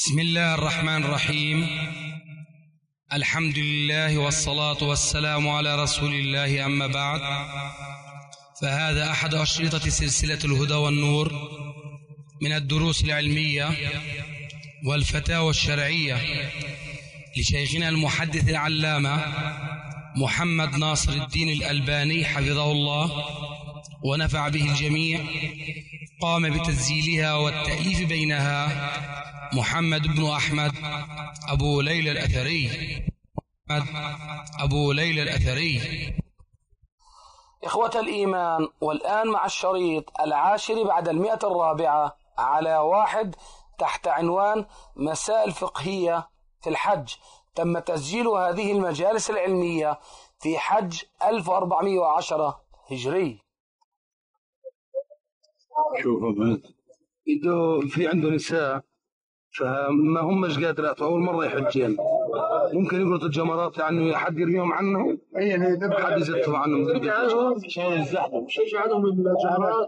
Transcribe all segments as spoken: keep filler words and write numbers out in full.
بسم الله الرحمن الرحيم. الحمد لله والصلاة والسلام على رسول الله، أما بعد، فهذا أحد أشرطة سلسلة الهدى والنور من الدروس العلمية والفتاوى الشرعية لشيخنا المحدث العلامة محمد ناصر الدين الألباني حفظه الله ونفع به الجميع. قام بتسجيلها والتأليف بينها محمد بن أحمد أبو ليلى الأثري أبو ليلى الأثري إخوة الإيمان، والآن مع الشريط العاشر بعد المئة الرابعة على واحد تحت عنوان مسائل فقهية في الحج. تم تسجيل هذه المجالس العلمية في حج ألف وأربعمائة وعشرة هجري. شوفوا إذا في عنده نساء فما همش قادرات أول مرة يحجين، ممكن يقولوا الجمرات يعني حد يرميهم عنه، أي حد يزتوا عنهم عشان الزحمة، مش عنهم الجمرات.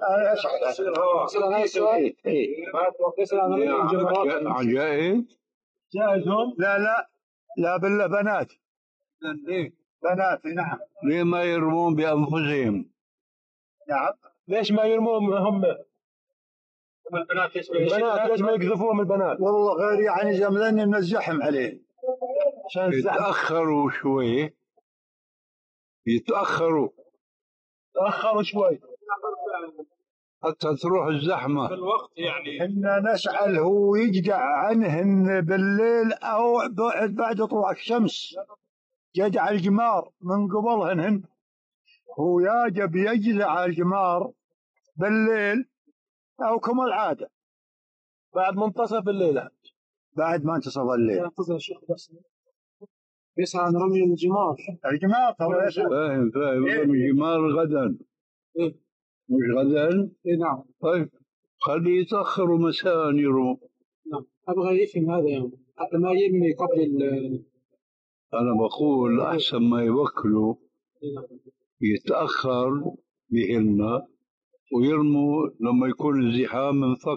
عجائب جائزون؟ لا لا لا بالله بنات بنات نعم. ليه ما يرمون بأنفسهم؟ نعم. ليش ما يرمون هم؟ البنات ليش البنات ليش ما يقذفوهم البنات؟ والله غير يعني جملين من الزحم عليه عشان يتأخروا شوي يتأخروا تأخروا شوي حتى تروح الزحمة في الوقت. يعني احنا نسأل هو يجدع عنهن بالليل أو بعد طلوع الشمس، جدع الجمار من قبلهن، هو يجب يجدع الجمار بالليل أو كما العادة بعد منتصف الليل، بعد ما انتصف الليل ينتظر الشيخ بس يسعى عن رمي الجمار. الجمار طبعا فاهم فاهم رمي الجمار غدا. إيه؟ مش غدا؟ إيه نعم. طيب خليه يتأخروا مساء يرموا. نعم أبغى يفهم هذا يعني حتى ما يرمي قبل ال. أنا بقول أحسن ما يوكلوا يتأخر بهن ويرموا لما يكون الزحام انفك.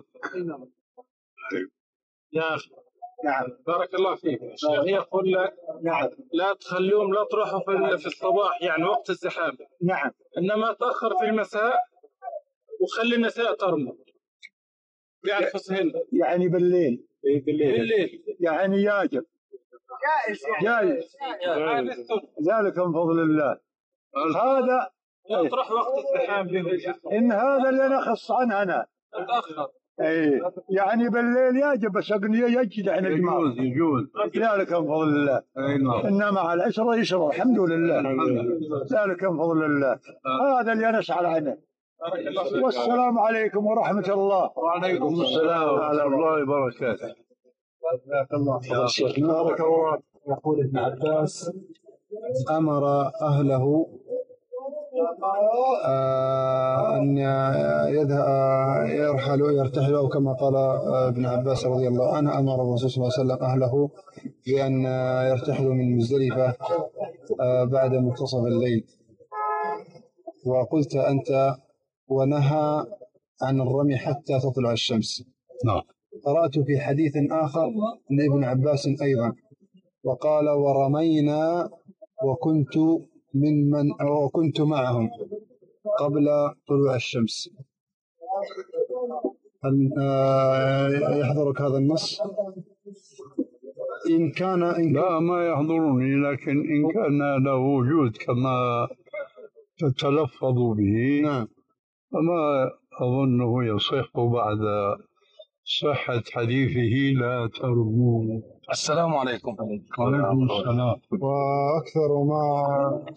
يا أخي نعم بارك الله فيك. الشيخ يقول لك نعم لا تخلوهم لا تروحوا في, في الصباح يعني وقت الزحام، نعم، إنما تأخر في المساء وخلي النساء ترموا بأنفسهن يعني بالليل. بالليل بالليل يعني يجب جائز جائز ذلك من فضل الله. هذا لا تروح وقت الزحام إن هذا اللي نخص عنه أنا تأخر. اي يعني بالليل يجب بس اغنيه يجد عن الجماعه يجوز يجوز ذلك من فضل الله. انما على العشره يشرى الحمد لله ذلك من فضل الله. هذا اللي نسأل عنه. والسلام عليكم ورحمه الله. وعليكم السلام ورحمه الله وبركاته. بارك الله فيك. بارك الله. يقول ابن عباس امر اهله آه أن يذهب يرحلوا يرتحلوا، أو كما قال ابن عباس رضي الله عنه أمر الرسول صلى الله عليه وسلم أهله بأن يرتحلوا من مزدلفة آه بعد منتصف الليل. وقلت أنت ونهى عن الرمي حتى تطلع الشمس. نعم. قرأت في حديث آخر لابن عباس أيضا وقال ورمينا وكنت من من أو كنت معهم قبل طلوع الشمس. هل يحضرك هذا النص؟ إن كان إن لا ما يحضرني، لكن إن كان له وجود كما تتلفظ به نعم فما أظنه يصح بعد صحة حديثه لا ترموا. السلام عليكم. وعليكم السلام. وأكثر ما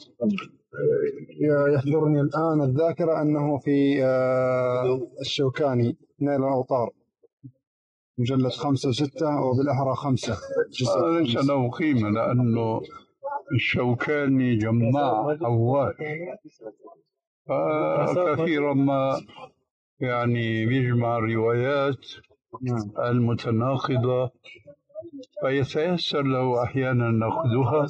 يحضرني الآن الذاكرة أنه في الشوكاني نيل الأوطار مجلد خمسة وستة وبالأحرى خمسة. هذا ليس له قيمة لأنه الشوكاني جماع حواش، فكثيرا ما يعني بيجمع الروايات المتناقضة فيتيسر له أحيانا نقدها،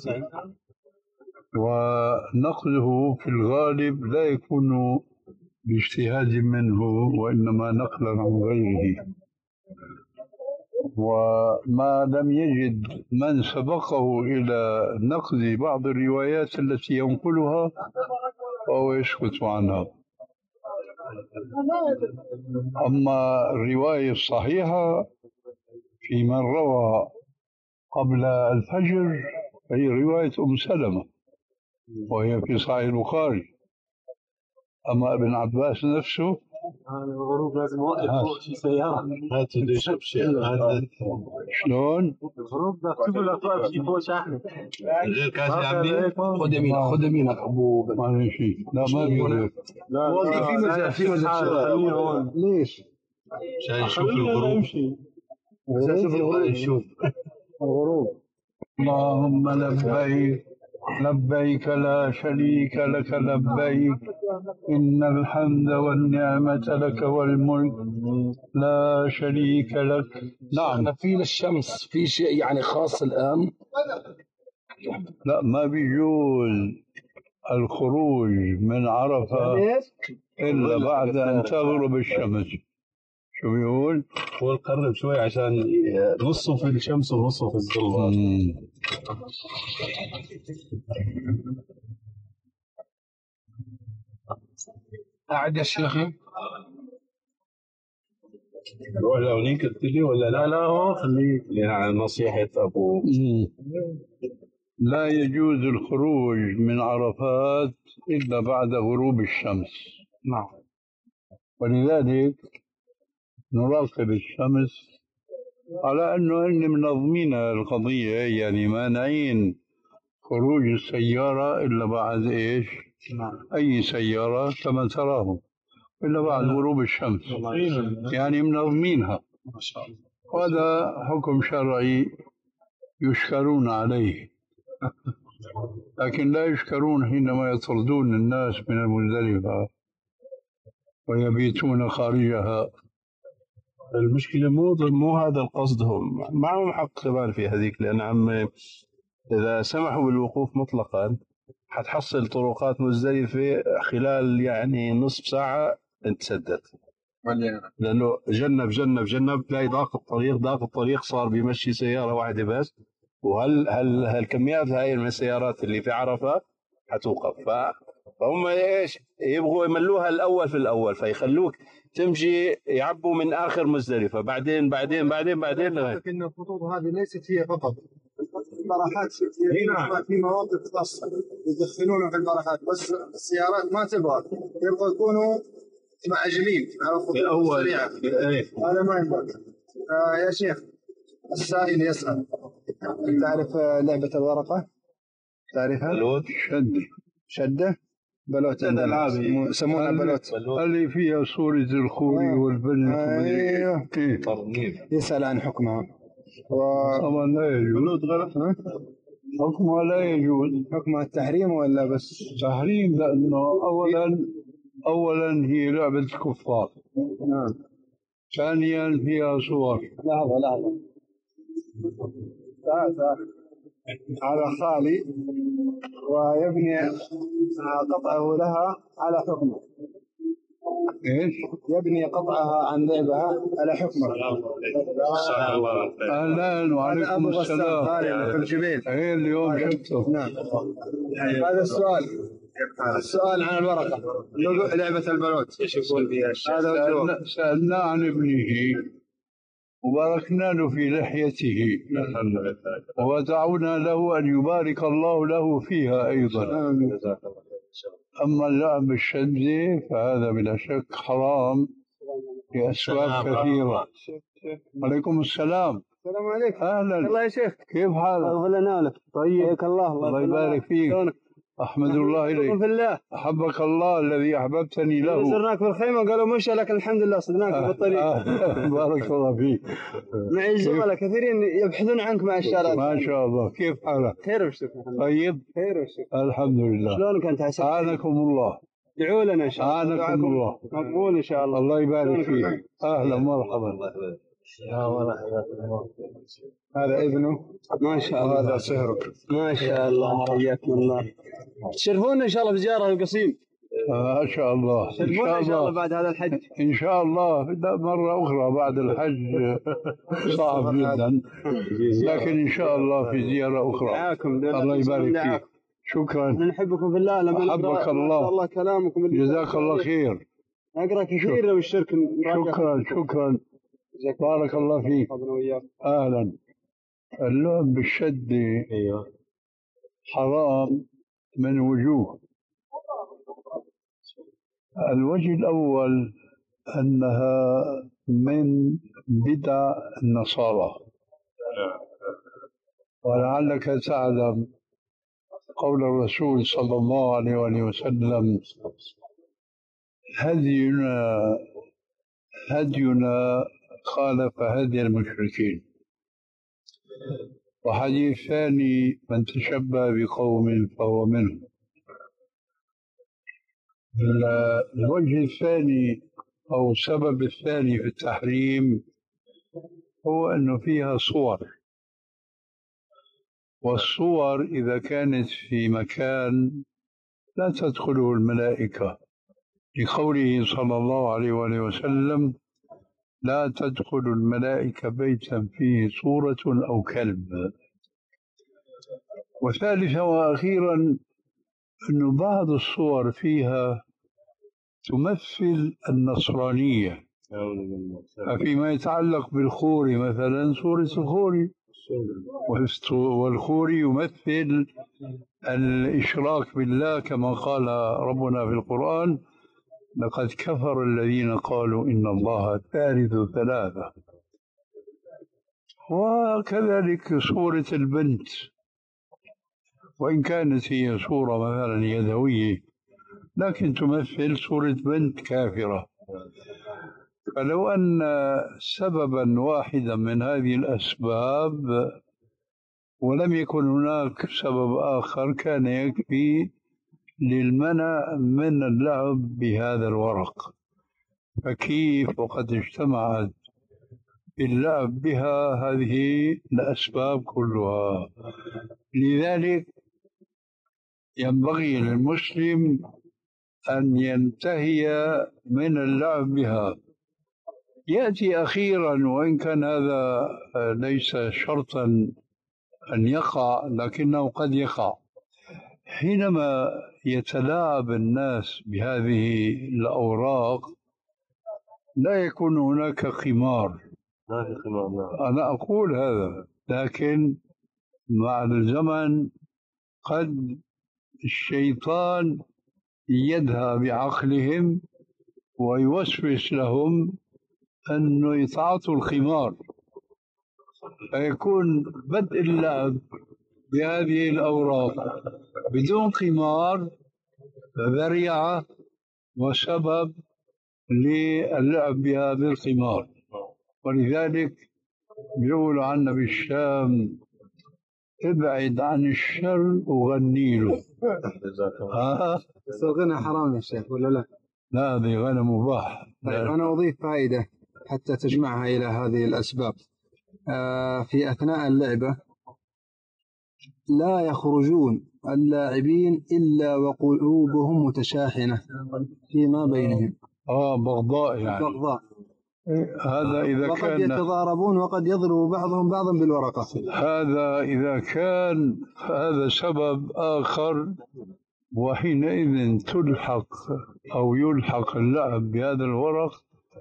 ونقده في الغالب لا يكون باجتهاد منه وإنما نقلا عن غيره. وما لم يجد من سبقه إلى نقد بعض الروايات التي ينقلها فهو يسكت عنها. أما الرواية الصحيحة في من روى قبل الفجر هي رواية أم سلمة وهي في صحيح البخاري. أما ابن عباس نفسه الغروب لازم اوقف في سياره. هات اللي يشرب شيء. شلون؟ الغروب بكتب لك واقف في فوق شاحنه غير كاسي عمي. خذ يمينك خذ يمينك أبو بن. ما في شيء. لا ما في غير. لا في مجال في مجال. ليش؟ عشان يشوف الغروب. عشان يشوف الغروب. يشوف الغروب. اللهم لبيك لبيك لا شريك لك لبيك إن الحمد والنعمة لك والملك لا شريك لك. نعم. في للشمس في شيء يعني خاص الآن؟ لا ما بيجوز الخروج من عرفة إلا بعد أن تغرب الشمس. شو بيقول؟ هو القرب شوي عشان نصه في الشمس ونصه في الظل. قاعد يا شيخي. روح لهونيك تجي ولا لا؟ لا هو خليك يعني نصيحة أبو. لا يجوز الخروج من عرفات إلا بعد غروب الشمس. نعم. ولذلك نراقب الشمس على أنه إن منظمين القضية، يعني مانعين خروج السيارة إلا بعد إيش؟ نعم. أي سيارة كما تراهم إلا بعد غروب الشمس، يعني منظمينها. ما شاء الله. وهذا حكم شرعي يشكرون عليه، لكن لا يشكرون حينما يطردون الناس من المزدلفة ويبيتون خارجها. المشكلة مو مو هذا القصد، هم معهم حق كمان في هذيك، لأن عم إذا سمحوا بالوقوف مطلقا حتحصل طرقات مزدلفة خلال يعني نصف ساعة انت سدت، لأنه جنب جنب جنب تلاقي ضاق الطريق ضاق الطريق صار بيمشي سيارة واحدة بس، وهل هل هالكميات هاي من السيارات اللي في عرفة حتوقف. فهم ايش يبغوا يملوها الأول في الأول، فيخلوك تمشي يعبوا من آخر مزدلفة بعدين بعدين بعدين بعدين لغاية. لكن الخطوط هذه ليست هي فقط البراحات، في في مواقف خاصة يدخلونها في البراحات، بس السيارات ما تبغى يبغى يكونوا معجلين على الخطوط السريعة. هذا ما ينبغي. آه يا شيخ السائل يسأل، تعرف لعبة الورقة؟ تعرفها؟ بلوت شدة شدة بلوت يسمونها بلوت اللي فيها صورة الخوري آه. والبنت. ايوه ترنيف. يسأل عن حكمها. و... طبعا لا يجوز. بلوت غلط. حكمها لا يجوز. حكمها التحريم ولا بس تحريم؟ لأنه أولا أولا هي لعبة كفار. نعم. ثانيا فيها صور. لحظة لحظة تعال تعال. هذا خالي ويبني قطعه لها على حكمه. ايش؟ يبني قطعها عن لعبها على حكمه. اهلا وعليكم السلام. خالي في الجبيل. ايه اليوم شفته. نعم. هذا السؤال السؤال عن الورقة، لعبة البلوت ايش يقول فيها؟ هذا سألنا, سألنا عن ابنه وباركنا له في لحيته ودعونا له أن يبارك الله له فيها أيضا. أما اللعب بالشدة فهذا بلا شك حرام لأسباب كثيرة. عليكم السلام. السلام عليكم. أهلا. الله يا شيخ كيف حالك؟ الله ينالك. طيب الله الله يبارك فيك. أحمد الله إليك. في الله. أحبك الله الذي أحببتني له. زرناك في الخيمة وقالوا مشى، لكن الحمد لله صدناك في الطريق. بارك الله فيك. معي زملاء كثيرين يبحثون عنك مع الشارع. ما شاء الله. كيف حالك؟ خير وشكر. طيب. خير وشكر. الحمد لله. شلونك أنت حسن؟ أعانكم الله. ادعوا لنا إن شاء الله. أعانكم الله. مقبول إن شاء الله. الله يبارك فيك. أهلا مرحبا. يا مرحبا. هذا ابنه ما شاء الله. هذا سهرك ما شاء الله. حياكم الله. تشرفونا إن شاء الله في زيارة القصيم. ما شاء الله إن شاء الله بعد هذا الحج إن شاء الله مرة أخرى بعد الحج صعب جدا، لكن إن شاء الله في زيارة أخرى. الله يبارك فيك. شكرا. نحبكم في الله. لما أحبك الله. الله كلامكم جزاك الله خير. أقرأ كثير لو الشرك. شكرا شكرا بارك الله فيك. أهلا. اللعب بالشد حرام من وجوه. الوجه الأول أنها من بدع النصارى، ولعلك تعلم قول الرسول صلى الله عليه وسلم: هدينا هدينا خالف هدي المشركين. وحديث ثاني: من تشبه بقوم فهو منهم. الوجه الثاني أو السبب الثاني في التحريم هو أنه فيها صور، والصور إذا كانت في مكان لا تدخله الملائكة، لقوله صلى الله عليه وسلم: لا تدخل الملائكة بيتا فيه صورة أو كلب. وثالثا وأخيرا أن بعض الصور فيها تمثل النصرانية. فيما يتعلق بالخوري مثلا صورة الخوري، والخوري يمثل الإشراك بالله كما قال ربنا في القرآن: لقد كفر الذين قالوا إن الله ثالث ثلاثة. وكذلك صورة البنت، وإن كانت هي صورة مثلا يدوية لكن تمثل صورة بنت كافرة. فلو أن سببا واحدا من هذه الأسباب ولم يكن هناك سبب آخر كان يكفي للمنع من اللعب بهذا الورق، فكيف وقد اجتمعت اللعب بها هذه الأسباب كلها؟ لذلك ينبغي للمسلم أن ينتهي من اللعب بها. يأتي أخيرا، وإن كان هذا ليس شرطا أن يقع لكنه قد يقع، حينما يتلاعب الناس بهذه الأوراق لا يكون هناك قمار. أنا أقول هذا، لكن مع الزمن قد الشيطان يذهب بعقلهم ويوسوس لهم أنه يتعاطوا الخمار، فيكون بدء اللعب بهذه الأوراق بدون خمار ذريعة وسبب للعب بهذا الخمار. ولذلك يقول عنا بالشام: ابعد عن الشر وغني له. ها بس الغنى حرام يا شيخ ولا لا؟ لا، هذه غنى مباح. طيب أنا أضيف فائدة حتى تجمعها إلى هذه الأسباب. آه في أثناء اللعبة لا يخرجون اللاعبين إلا وقلوبهم متشاحنة فيما بينهم. آه بغضاء يعني. بغضاء. هذا إذا وقد كان يتضاربون وقد يضرب بعضهم بعضا بالورقة. هذا إذا كان هذا سبب آخر، وحينئذ تلحق أو يلحق اللعب بهذا الورق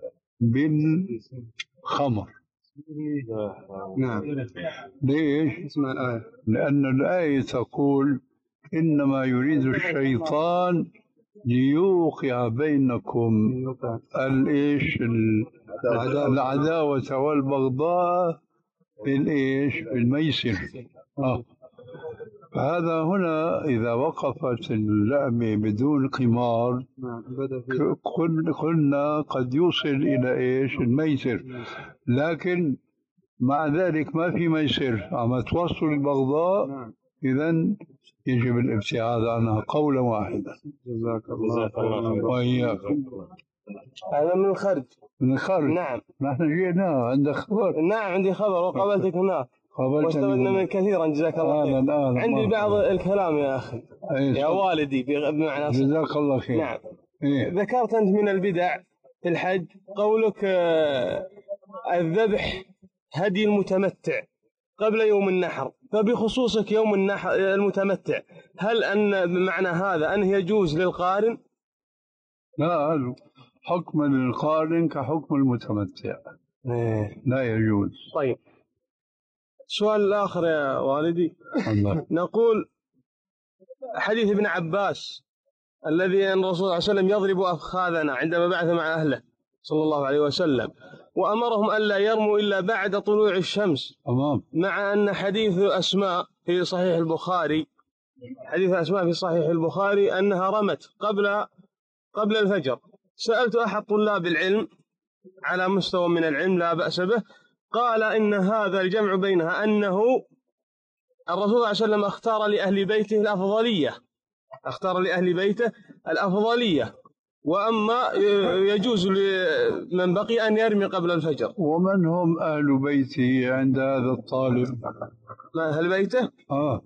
بالخمر. نعم. ليش؟ اسمع الآية. لأن الآية تقول: إنما يريد الشيطان ليوقع بينكم الإيش العداوة والبغضاء في الإيش بالميسر. آه. فهذا هنا إذا وقفت اللعبة بدون قمار قلنا قد يوصل إلى إيش الميسر، لكن مع ذلك ما في ميسر، عم توصل البغضاء، إذن يجب الابتعاد عنها قولا واحدا. جزاك الله وإياكم. هذا من الخارج. من الخارج. نعم. نحن جينا عندك خبر. نعم عندي خبر وقابلتك هناك. واستفدنا من كثيرا جزاك الله خير. آلا آلا عندي بعض الكلام يا أخي يا والدي بمعنى جزاك الله خير. نعم. إيه؟ ذكرت أنت من البدع في الحج قولك الذبح هدي المتمتع قبل يوم النحر، فبخصوصك يوم النحر المتمتع هل أن بمعنى هذا أنه يجوز للقارن؟ لا، حكم للقارن كحكم المتمتع. إيه. لا يجوز. طيب السؤال الآخر يا والدي الله. نقول حديث ابن عباس الذي أن الرسول صلى الله عليه وسلم يضرب أفخاذنا عندما بعث مع أهله صلى الله عليه وسلم وأمرهم ألا يرموا إلا بعد طلوع الشمس. أمام. مع أن حديث أسماء في صحيح البخاري حديث أسماء في صحيح البخاري أنها رمت قبل قبل الفجر. سألت أحد طلاب العلم على مستوى من العلم لا بأس به، قال إن هذا الجمع بينها أنه الرسول صلى الله عليه وسلم اختار لأهل بيته الأفضلية اختار لأهل بيته الأفضلية وأما يجوز لمن بقي أن يرمي قبل الفجر. ومن هم أهل بيته عند هذا الطالب؟ ما أهل بيته؟ آه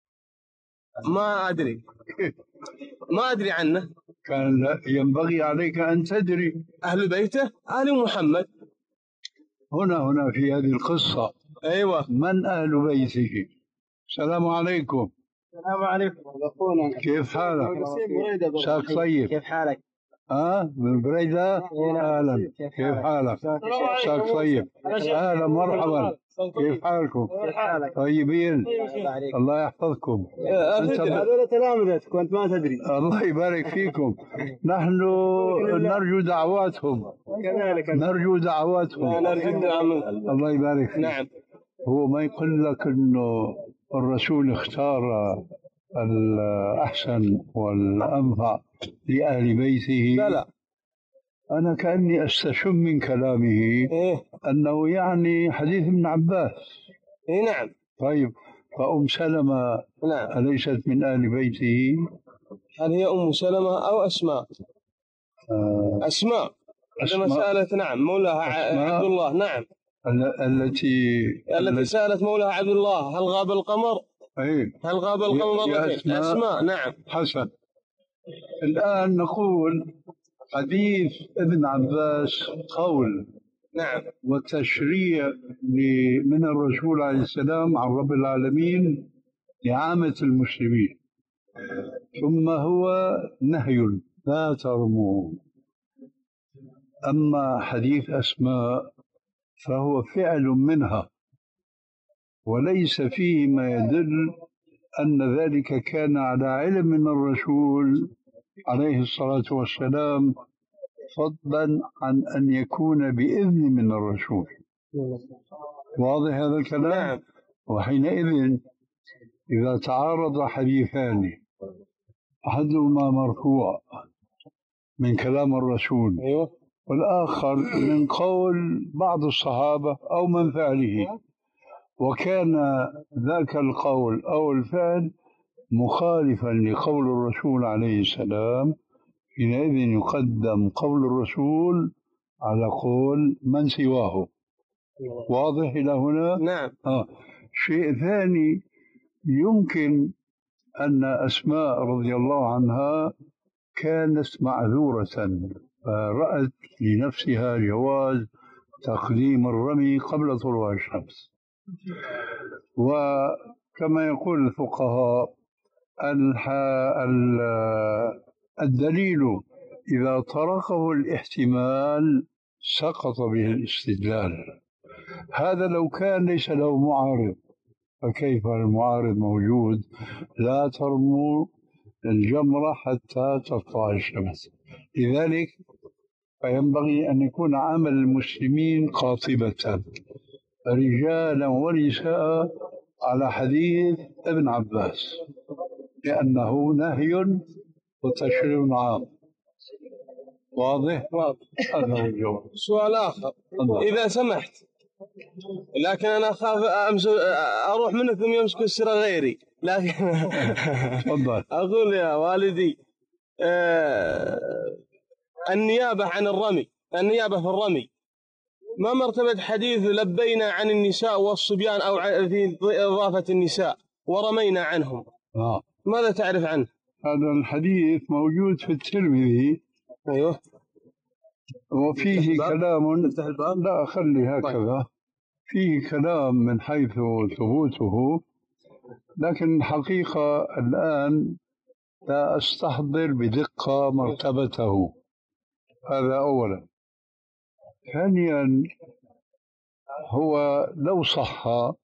ما أدري ما أدري عنه. كان ينبغي عليك أن تدري. أهل بيته أهل محمد. هنا هنا في هذه القصة. أيوة. من أهل بيته؟ السلام عليكم. السلام عليكم. كيف حالك؟ شاك طيب. كيف حالك؟ اه من بريدة. اهلا كيف حالك؟ شاك طيب. اهلا مرحبا. كيف حالكم؟ طيبين. الله يحفظكم. هذول تلامذتك وانت ما تدري. الله يبارك فيكم. نحن نرجو دعواتهم. كذلك نرجو دعواتهم. نرجو الدعاء. الله يبارك فيك. نعم. هو ما يقول لك انه الرسول اختار الأحسن والأنفع لأهل بيته؟ لا لا، أنا كأني أستشم من كلامه إيه؟ أنه يعني حديث ابن عباس. إيه نعم. طيب فأم سلمة نعم. أليست من أهل بيته؟ هل هي أم سلمة أو أسماء؟ آه أسماء عندما سألت نعم مولاها عبد الله. نعم. التي التي سألت مولاها عبد الله هل غاب القمر؟ أيه؟ هل غاب القمر مرتين؟ أسماء. أسماء. نعم. حسن. الآن نقول حديث ابن عباس قول. نعم. وتشريع من الرسول عليه السلام عن رب العالمين لعامة المسلمين، ثم هو نهي لا ترموا. أما حديث أسماء فهو فعل منها وليس فيه ما يدل أن ذلك كان على علم من الرسول عليه الصلاة والسلام، فضلا عن أن يكون بإذن من الرسول. واضح هذا الكلام؟ نعم. وحينئذ إذا تعارض حديثان أحدهما مرفوع من كلام الرسول أيوة. والآخر من قول بعض الصحابة أو من فعله، وكان ذاك القول أو الفعل مخالفا لقول الرسول عليه السلام، حينئذ يقدم قول الرسول على قول من سواه. واضح إلى هنا؟ نعم. آه. شيء ثاني، يمكن أن أسماء رضي الله عنها كانت معذورة فرأت لنفسها جواز تقديم الرمي قبل طلوع الشمس. وكما يقول الفقهاء الدليل إذا طرقه الاحتمال سقط به الاستدلال. هذا لو كان ليس له معارض، فكيف المعارض موجود؟ لا ترموا الجمرة حتى تطلع الشمس. لذلك فينبغي أن يكون عمل المسلمين قاطبة رجالا ونساء على حديث ابن عباس، لأنه نهي وتشريع عام. واضح؟ واضح. هذا هو الجواب. سؤال آخر الله. إذا سمحت، لكن أنا أخاف أروح منك ثم يمسك السر غيري، لكن أقول يا والدي آه النيابة عن الرمي، النيابة في الرمي ما مرتبة حديث لبينا عن النساء والصبيان أو في إضافة النساء ورمينا عنهم؟ آه. ماذا تعرف عنه؟ هذا الحديث موجود في الترمذي. أيوه. وفيه كلام، لا خلي هكذا، فيه كلام من حيث ثبوته، لكن الحقيقة الآن لا أستحضر بدقة مرتبته. هذا أولا. ثانيا، هو لو صح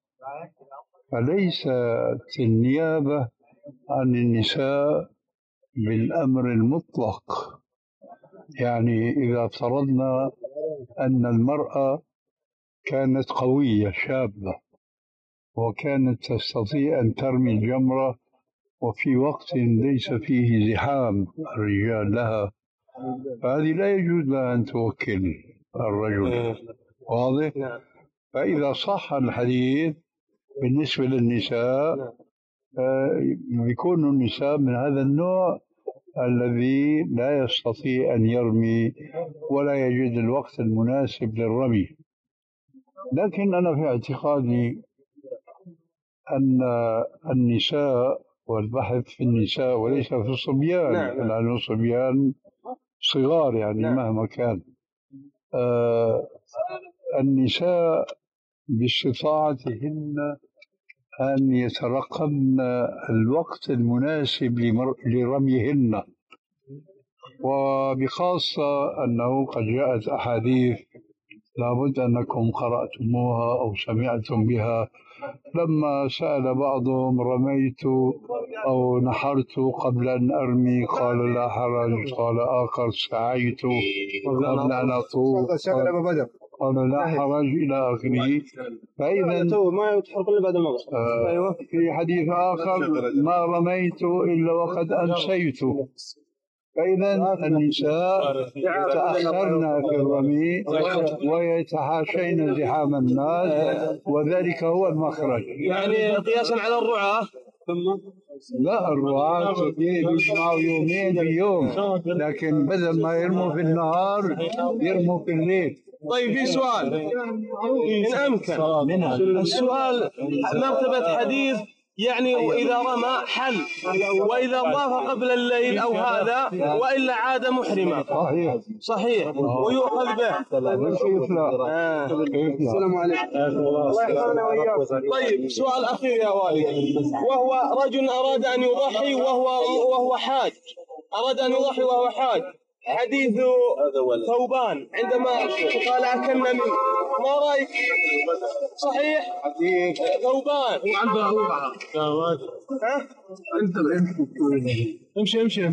فليست النيابة عن النساء بالأمر المطلق. يعني إذا فرضنا أن المرأة كانت قوية شابة وكانت تستطيع أن ترمي الجمرة وفي وقت ليس فيه زحام الرجال لها، فهذه لا يجوز لها أن توكل الرجل. واضح؟ فإذا صح الحديث بالنسبة للنساء يكون النساء من هذا النوع الذي لا يستطيع أن يرمي ولا يجد الوقت المناسب للرمي. لكن أنا في اعتقادي أن النساء والبحث في النساء وليس في الصبيان، نعم. لأن الصبيان صغار يعني نعم. مهما كان آه النساء باستطاعتهن أن يترقبن الوقت المناسب لرميهن، وبخاصة أنه قد جاءت أحاديث لابد أنكم قرأتموها أو سمعتم بها، لما سأل بعضهم رميت أو نحرت قبل أن أرمي قال لا حرج، قال آخر سعيت قبل أن أطوف قال لا حرج إلى آخره. فإذا ما يتحرق إلا بعد المغرب. آه في حديث آخر ما رميت إلا وقد أنسيت. فإذا النساء تأخرن في الرمي ويتحاشين زحام الناس، وذلك هو المخرج. يعني قياسا على الرعاة. لا، الرعاة يجمعوا يومين بيوم، لكن بدل ما يرموا في النهار يرموا في الليل. طيب في سؤال إن أمكن، السؤال مرتبة حديث يعني إذا رمى حل وإذا طاف قبل الليل أو هذا وإلا عاد محرما. صحيح صحيح ويؤخذ به. آه. السلام عليكم. الله يحفظنا وإياكم. طيب سؤال أخير يا والد، وهو رجل أراد أن يضحي وهو وهو حاج، أراد أن يضحي وهو حاج. حديث ثوبان عندما قال أكلنا منه، ما رأيك؟ صحيح؟ حديث ثوبان ها؟ امشي امشي.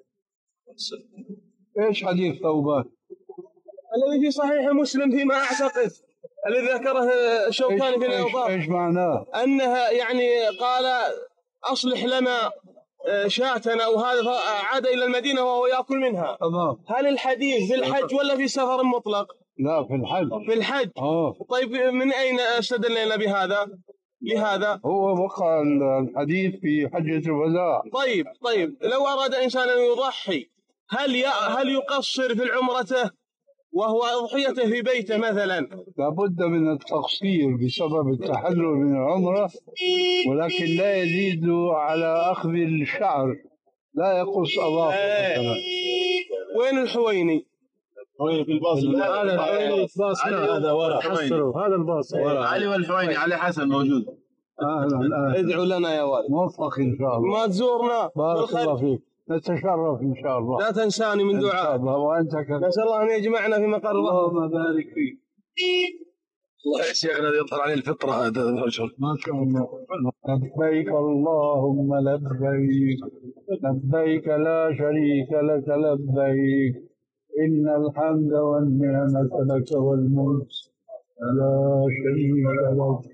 ايش حديث ثوبان؟ الذي في صحيح مسلم فيما أعتقد، الذي ذكره الشوكاني في الأوضاع. ايش معناه؟ أنها يعني قال أصلح لنا شاتنا أو هذا، عاد إلى المدينة وهو يأكل منها. تمام. هل الحديث في الحج ولا في سفر مطلق؟ لا في الحج. في الحج. آه. طيب من أين استدلنا بهذا؟ لهذا هو وقع الحديث في حجة الوداع. طيب طيب لو أراد إنسان أن يضحي هل ي... هل يقصر في العمرته وهو أضحيته في بيته مثلا؟ لابد من التقصير بسبب التحلل من العمرة، ولكن لا يزيد على أخذ الشعر، لا يقص أظافره. ايه. وين الحويني؟ وين في الباص؟ الباص هذا ورا، حصلوا هذا الباص ورا. علي والحويني، علي حسن موجود. أهلا أهلا. ادعوا لنا يا والد. موفق إن شاء الله. ما تزورنا. بارك الله فيك. نتشرف إن شاء الله. لا تنساني من دعاء. وأنت كذلك. نسأل الله أن يجمعنا في مقر الله. اللهم بارك فيك. والله يا شيخنا يظهر عليه الفطرة هذا الرجل. ما شاء الله. لبيك اللهم لبيك، لبيك لا شريك لك لبيك، إن الحمد والنعمة لك والملك لا شريك لك.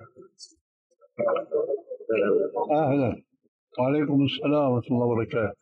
أهلا. وعليكم السلام ورحمة الله وبركاته.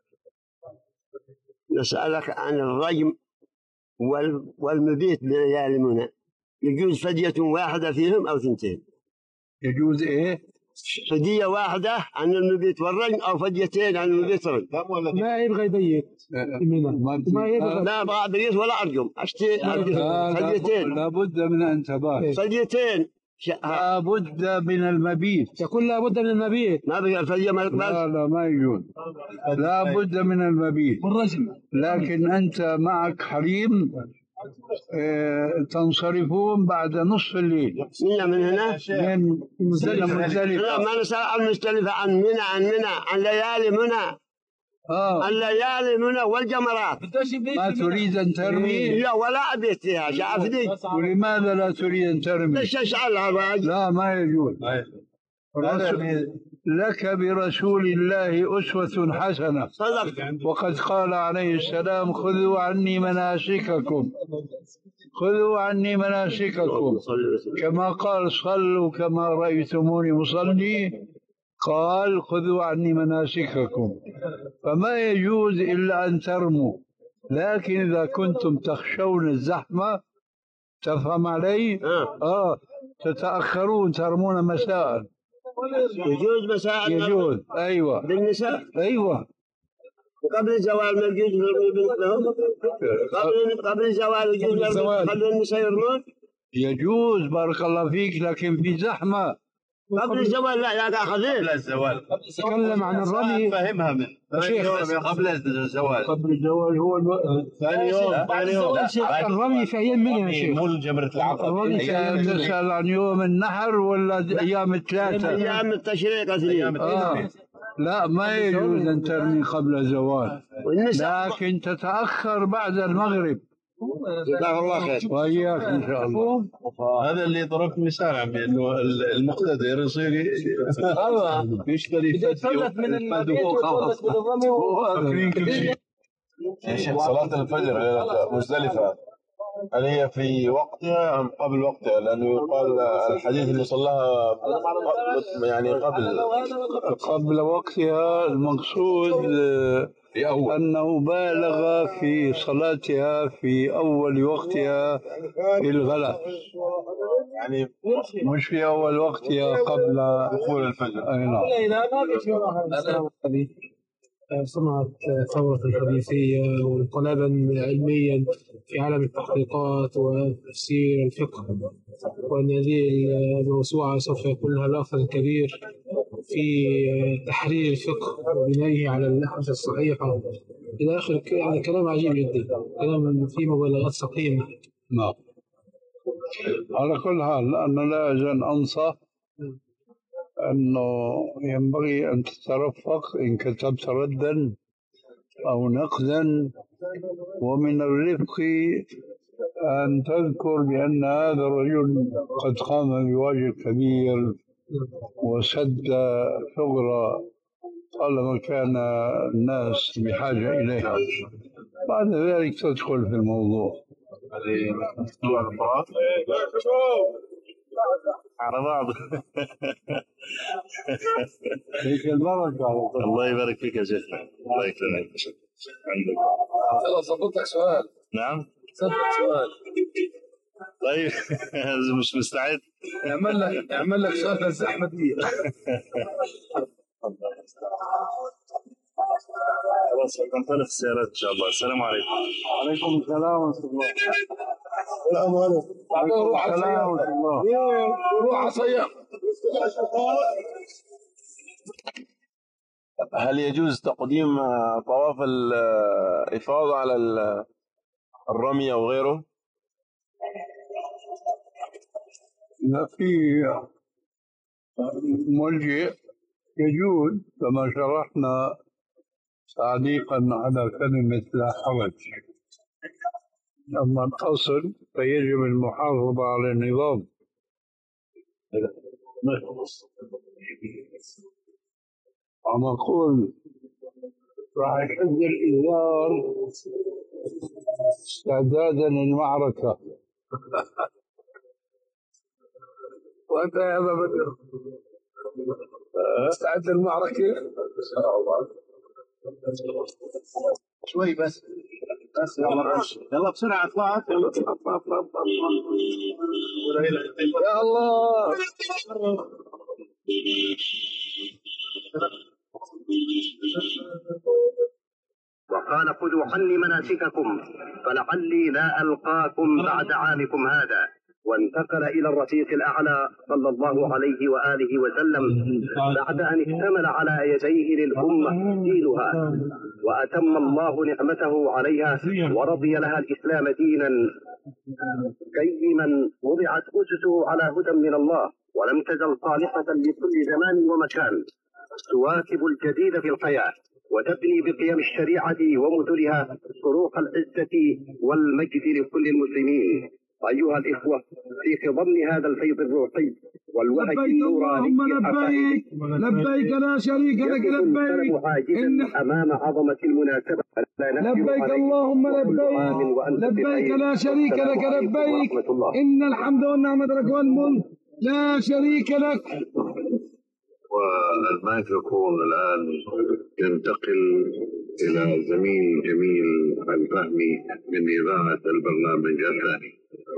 نسألك عن الرجم والمبيت بليالي منى، يجوز فدية واحدة فيهم أو ثنتين؟ يجوز إيه؟ فدية واحدة عن المبيت والرجم أو فديتين عن المبيت والرجم. ما يبغى يبيت ما يبغى لا أبغى أبيت ولا أرجم أشتي فديتين. لابد من أن تبات فديتين لابد من المبيت. يقول لابد من المبيت. ما بقى الفدية ما يقبل. لا لا ما يجوز لابد من المبيت والرجم. لكن أنت معك حريم اه تنصرفون بعد نصف الليل. من من هنا؟ من مزدلفة. لا ما نسأل عن مزدلفة عن منى عن منى عن ليالي منى. آه. الليالي منى والجمرات. ما تريد أن ترمي؟ لا ولا أبيت فيها شافدي. ولماذا لا تريد أن ترمي؟ ليش أشعلها؟ لا ما يجوز. لك برسول الله أسوة حسنة. صدق. وقد قال عليه السلام خذوا عني مناسككم خذوا عني مناسككم كما قال صلوا كما رأيتموني مصلي قال خذوا عني مناسككم. فما يجوز إلا أن ترموا، لكن إذا كنتم تخشون الزحمة تفهم علي؟ آه تتأخرون ترمون مساء. يجوز مساء. يجوز أيوة بالنساء. أيوة قبل الزوال ما يجوز لهم. قبل قبل الزوال يجوز قبل النساء يرمون. يجوز بارك الله فيك لكن في زحمة. قبل الزوال لا يا أخذين. قبل الزوال. تكلم عن الرمي. فهمها من. قبل الزوال. قبل الزوال هو ثاني يوم. ثاني يوم. الرمي في أيام منى يا شيخ. مو جمرة العقبة. تسأل عن يوم النحر ولا أيام الثلاثة؟ أيام التشريق أثنين. آه. لا ما يجوز أن ترمي قبل الزوال، لكن تتأخر بعد المغرب. جزاك الله خير. وإياك إن شاء الله. هذا اللي ضربت مثال عم بأنه المقتدر يصير يشتري فدي وخلص. يا شيخ صلاة الفجر مزدلفة هل هي في وقتها أم قبل وقتها؟ لأنه يقال الحديث اللي صلاها يعني قبل قبل وقتها المقصود أنه بالغ في صلاتها في أول وقتها في الغلاء، يعني مش في أول وقتها قبل دخول الفجر. أي نعم. صنعت ثورة الحديثية وانقلابا علميا في عالم التحقيقات وتفسير الفقه، وأن هذه الموسوعة سوف يكون لها الأثر الكبير في تحرير الفقه وبنائه على الأحاديث الصحيحة إلى آخر. يعني كلام عجيب جدا، كلام فيه مبالغات سقيمة. نعم. على كل حال أنا لا أزال أنصح أنه ينبغي أن تترفق إن كتبت ردا أو نقدا، ومن الرفق أن تذكر بأن هذا الرجل قد قام بواجب كبير وسد ثغرة طالما كان الناس بحاجة إليها، بعد ذلك تدخل في الموضوع. على بعض. فيك البركة. الله يبارك فيك يا شيخ. الله يكرمك. عندك. خلاص ضبط لك سؤال. نعم. ضبط سؤال. طيب مش مستعد. اعمل لك اعمل لك سؤال الزحمة دي. خلاص ننطلق السيارات ان شاء الله. السلام عليكم. وعليكم السلام ورحمة الله. السلام عليكم. روح السلام ورحمة الله. روح السيارة. هل يجوز تقديم طواف الإفاضة على الرمي أو غيره؟ إذا في ملجئ يجوز كما شرحنا تعليقا على كلمة لا حرج. أما الأصل فيجب المحافظة على النظام. عم أقول راح يحز الإزار استعدادا للمعركة. وأنت يا أبا بدر استعد للمعركة؟ شوي بس بس يلا يلا بسرعة اطلع يلا اطلع اطلع اطلع يا الله وقال خذوا عني مناسككم فلعلي لا ألقاكم بعد عامكم هذا، وانتقل إلى الرفيق الأعلى صلى الله عليه وآله وسلم بعد أن اشتمل على يديه للأمة دينها، وأتم الله نعمته عليها ورضي لها الإسلام دينا قيما وضعت أسسه على هدى من الله، ولم تزل صالحة لكل زمان ومكان، تواكب الجديد في الحياة وتبني بقيم الشريعة ومثلها طرق العزة والمجد لكل المسلمين. أيها الإخوة، في ضمن هذا الفيض الروحي والوهج النوراني لبيك لبيك لا شريك لك لبيك إن أمام عظمة المناسبة لبيك اللهم لبيك لبيك لا شريك لك لبيك إن الحمد والنعمة لك والملك لا شريك لك. والميكروفون الآن ينتقل إلى زميل جميل الفهمي من إذاعة البرنامج الثاني.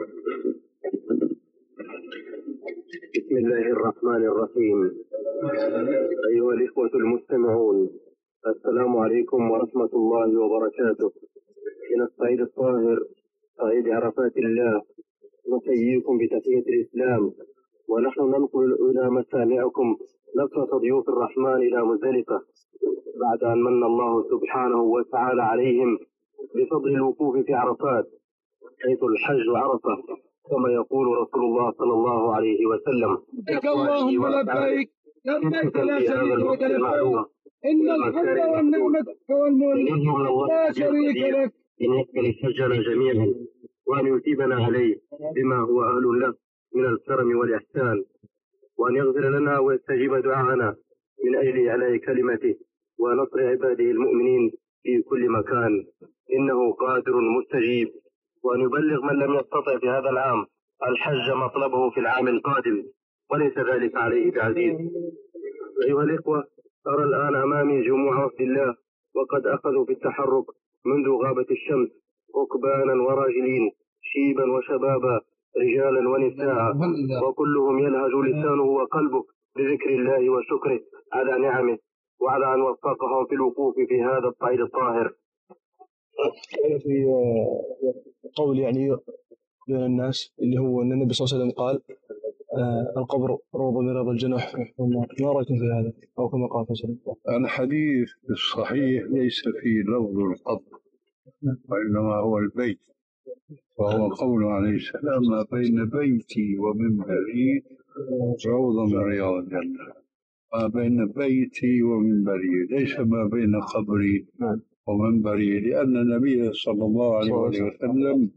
بسم الله الرحمن الرحيم. أيها الإخوة المستمعون، السلام عليكم ورحمة الله وبركاته. من الصعيد الطاهر صعيد عرفات الله نحييكم بتحية الإسلام، ونحن ننقل إلى مسامعكم نصرة ضيوف الرحمن إلى مزدلفة بعد أن من الله سبحانه وتعالى عليهم بفضل الوقوف في عرفات، حيث الحج عرفة كما يقول رسول الله صلى الله عليه وسلم. لبيك اللهم لبيك لبيك لا شريك لك لبيك إن الحمد والنعمة والملك لا شريك لك. إن يقبل الحجنا جميعا وأن يثيبنا عليه بما هو أهل له من الكرم والإحسان، وأن يغفر لنا ويستجيب دعاءنا من أجل إعلاء كلمته ونصر عباده المؤمنين في كل مكان، إنه قادر مستجيب. وأن يبلغ من لم يستطع في هذا العام الحج مطلبه في العام القادم، وليس ذلك عليه بعزيز. أيها الإخوة، أرى الآن أمامي جموع وفد الله وقد أخذوا في التحرك منذ غابة الشمس، ركبانا وراجلين، شيبا وشبابا، رجالا ونساء، وكلهم يلهج لسانه وقلبه بذكر الله وشكره على نعمه وعلى أن وفقهم في الوقوف في هذا الصعيد الطاهر. في قول يعني بين الناس اللي هو أن النبي صلى الله عليه وسلم قال آه القبر روضة من رياض الجنة والنار، ما رأيكم في هذا؟ أو كما قال صلى الله عليه وسلم. الحديث الصحيح ليس فيه لفظ القبر وإنما هو البيت، وهو قول عليه السلام ما بين بيتي ومنبري روضة من رياض الجنة. ما بين بيتي ومنبري ليس ما بين قبري ومنبري، لأن النبي صلى الله عليه وسلم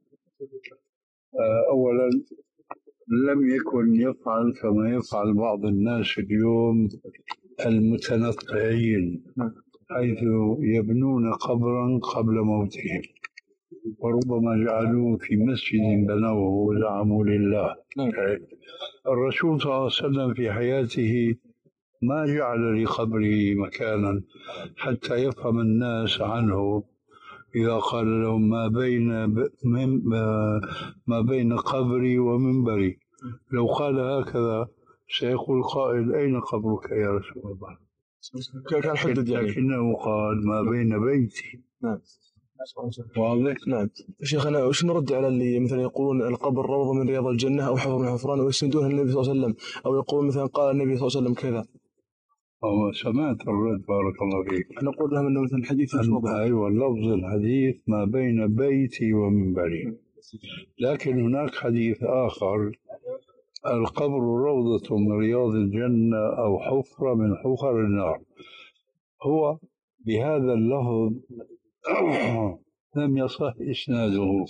أولا لم يكن يفعل كما يفعل بعض الناس اليوم المتنطعين، حيث يبنون قبرا قبل موتهم، وربما جعلوه في مسجد بنوه وزعموا لله. الرسول صلى الله عليه وسلم في حياته ما جعل لقبره مكانا حتى يفهم الناس عنه إذا قال لهم ما بين ما بين قبري ومنبري. لو قال هكذا سيقول قائل أين قبرك يا رسول الله؟ كان حدد يعني، لكنه قال ما بين بيتي. نعم واضح؟ نعم. شيخنا وش نرد على اللي مثلا يقولون القبر روضة من رياض الجنة أو حفر من حفران ويسندونها النبي صلى الله عليه وسلم، أو يقولون مثلا قال النبي صلى الله عليه وسلم كذا؟ أو سمعت الرد بارك الله فيك. نقول لهم أنه مثلا الحديث مش واضح. أيوة، لفظ الحديث ما بين بيتي ومنبري، لكن هناك حديث آخر القبر روضة من رياض الجنة أو حفرة من حفر النار، هو بهذا اللفظ لم يصح إسناده،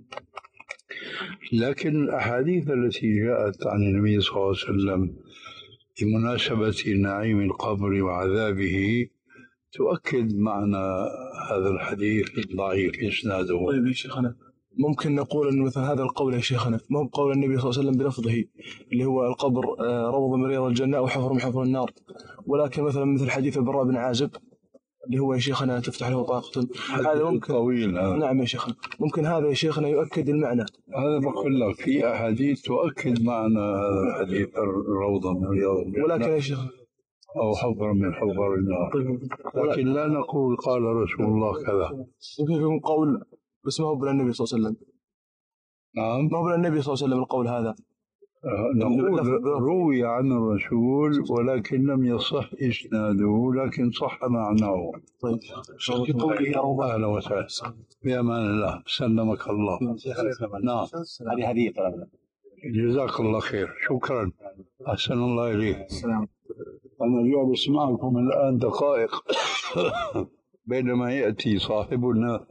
لكن الأحاديث التي جاءت عن النبي صلى الله عليه وسلم بمناسبة نعيم القبر وعذابه تؤكد معنى هذا الحديث الضعيف إسناده. طيب يا شيخنا، ممكن نقول أن مثلا هذا القول يا شيخنا ما هو قول النبي صلى الله عليه وسلم بلفظه اللي هو القبر روضة من رياض الجنة أو حفر من حفر النار، ولكن مثلا مثل حديث البراء بن عازب اللي هو يا شيخنا تفتح له طاقة، هذا ممكن طويل هذا. نعم يا شيخنا، ممكن هذا يا شيخنا يؤكد المعنى. هذا بقول لك في أحاديث تؤكد معنى هذا الحديث، الروضة من رياض الجنة ولكن يا شيخ أو حفر من حفر النار، لكن لا نقول قال رسول الله كذا. ممكن يكون قول بس ما هو بلا النبي صلى الله عليه وسلم. نعم، ما هو بلا النبي صلى الله عليه وسلم القول هذا. نقول روي عن الرسول ولكن لم يصح إسناده، لكن صح معناه. طيب في قوله يا رب أهلا وسهلا بأمان الله، سلمك الله. نعم هذه هدية. جزاك الله خير، شكرا، أحسن الله إليك. السلام. أنا جالس معكم الآن دقائق بينما يأتي صاحبنا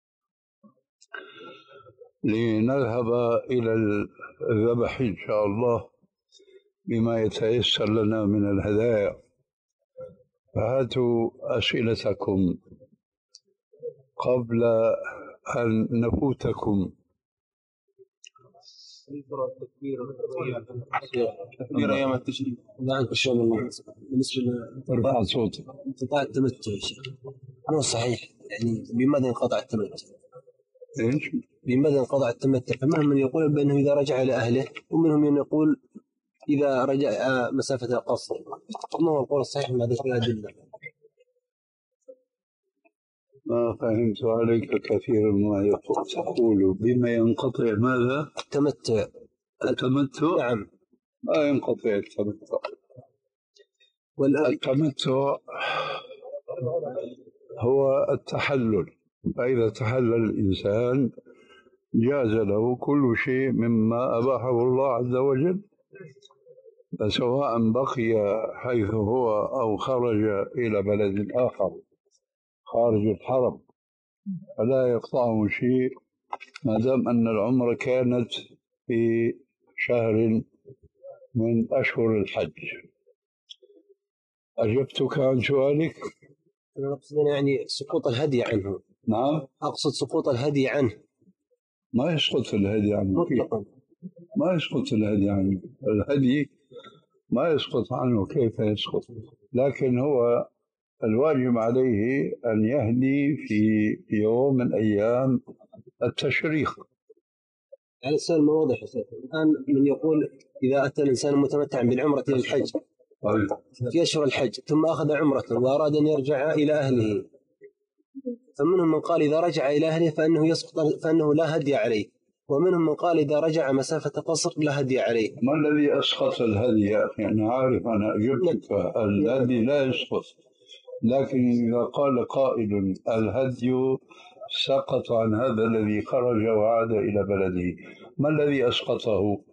لنذهب إلى الذبح إن شاء الله بما يتيسر لنا من الهدايا. فهاتوا أسئلتكم قبل أن نفوتكم. تكبير أيام التشريق. نعم إن شاء الله. بالنسبة ارفع صوتك. انقطاع التمتع يا شيخ، هو صحيح يعني بماذا انقطع التمتع؟ ايش؟ بماذا انقطع التمتع؟ فمنهم من يقول بأنه إذا رجع إلى أهله، ومنهم من يقول إذا رجع مسافة القصر. ما هو القول الصحيح من هذه الأدلة؟ ما فهمت عليك كثيرا ما تقول. بما ينقطع ماذا؟ التمتع. التمتع؟ نعم. ما ينقطع التمتع. التمتع هو التحلل، فإذا تحلل الإنسان جاز له كل شيء مما أباحه الله عز وجل، فسواء بقي حيث هو أو خرج إلى بلد آخر خارج الحرم فلا يقطعه شيء ما دام أن العمرة كانت في شهر من أشهر الحج. أجبتك عن سؤالك؟ أنا أقصد يعني سقوط الهدي عنه. نعم، أقصد سقوط الهدي عنه. ما يسقط الهدي عنه مطلقا. ما يسقط الهدي عنه. الهدي ما يسقط عنه. كيف يسقط؟ لكن هو الواجب عليه أن يهدي في يوم من أيام التشريق. هذا السؤال ما واضح الآن. من يقول إذا أتى الإنسان متمتعا بالعمرة للحج في أشهر الحج ثم أخذ عمرة وأراد أن يرجع إلى أهله، فمنهم من قال إذا رجع إلى أهله فإنه يسقط فإنه لا هدي عليه، ومنهم من قال إذا رجع مسافة قصر لا هدي عليه. ما الذي أسقط الهدي يا أخي؟ أنا عارف، أنا أجبتك الهدي لا يسقط، لكن إذا قال قائل الهدي سقط عن هذا الذي خرج وعاد إلى بلده، ما الذي أسقطه؟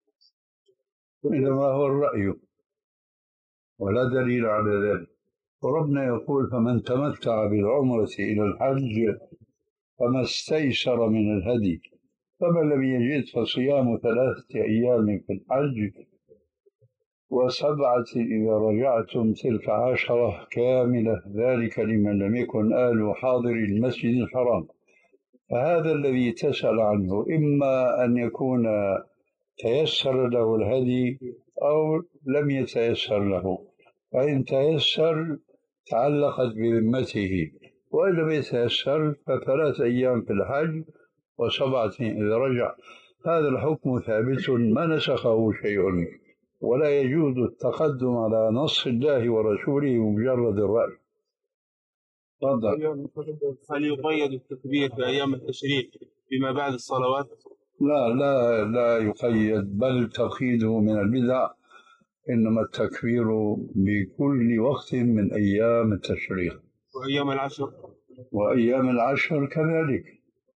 إنما هو الرأي ولا دليل على ذلك. وربنا يقول فمن تمتع بالعمرة إلى الحج فما استيسر من الهدي، فمن لم يجد فصيام ثلاثة أيام في الحج وسبعة إذا رجعتم تلك عشرة كاملة، ذلك لمن لم يكن أهله حاضر المسجد الحرام. فهذا الذي تسأل عنه إما أن يكون تيسر له الهدي أو لم يتيسر له، فإن تيسر تعلقت بذمته، وإن لم يتيسر فثلاث أيام في الحج وسبعة إذا رجع. هذا الحكم ثابت ما نسخه شيء، ولا يجوز التقدم على نص الله ورسوله بمجرد الرأي. تفضل. هل يقيد التكبير في أيام التشريق بما بعد الصلوات؟ لا لا لا يقيد، بل تقييده من البدع، إنما التكبير بكل وقت من أيام التشريق. وأيام العشر؟ وأيام العشر كذلك.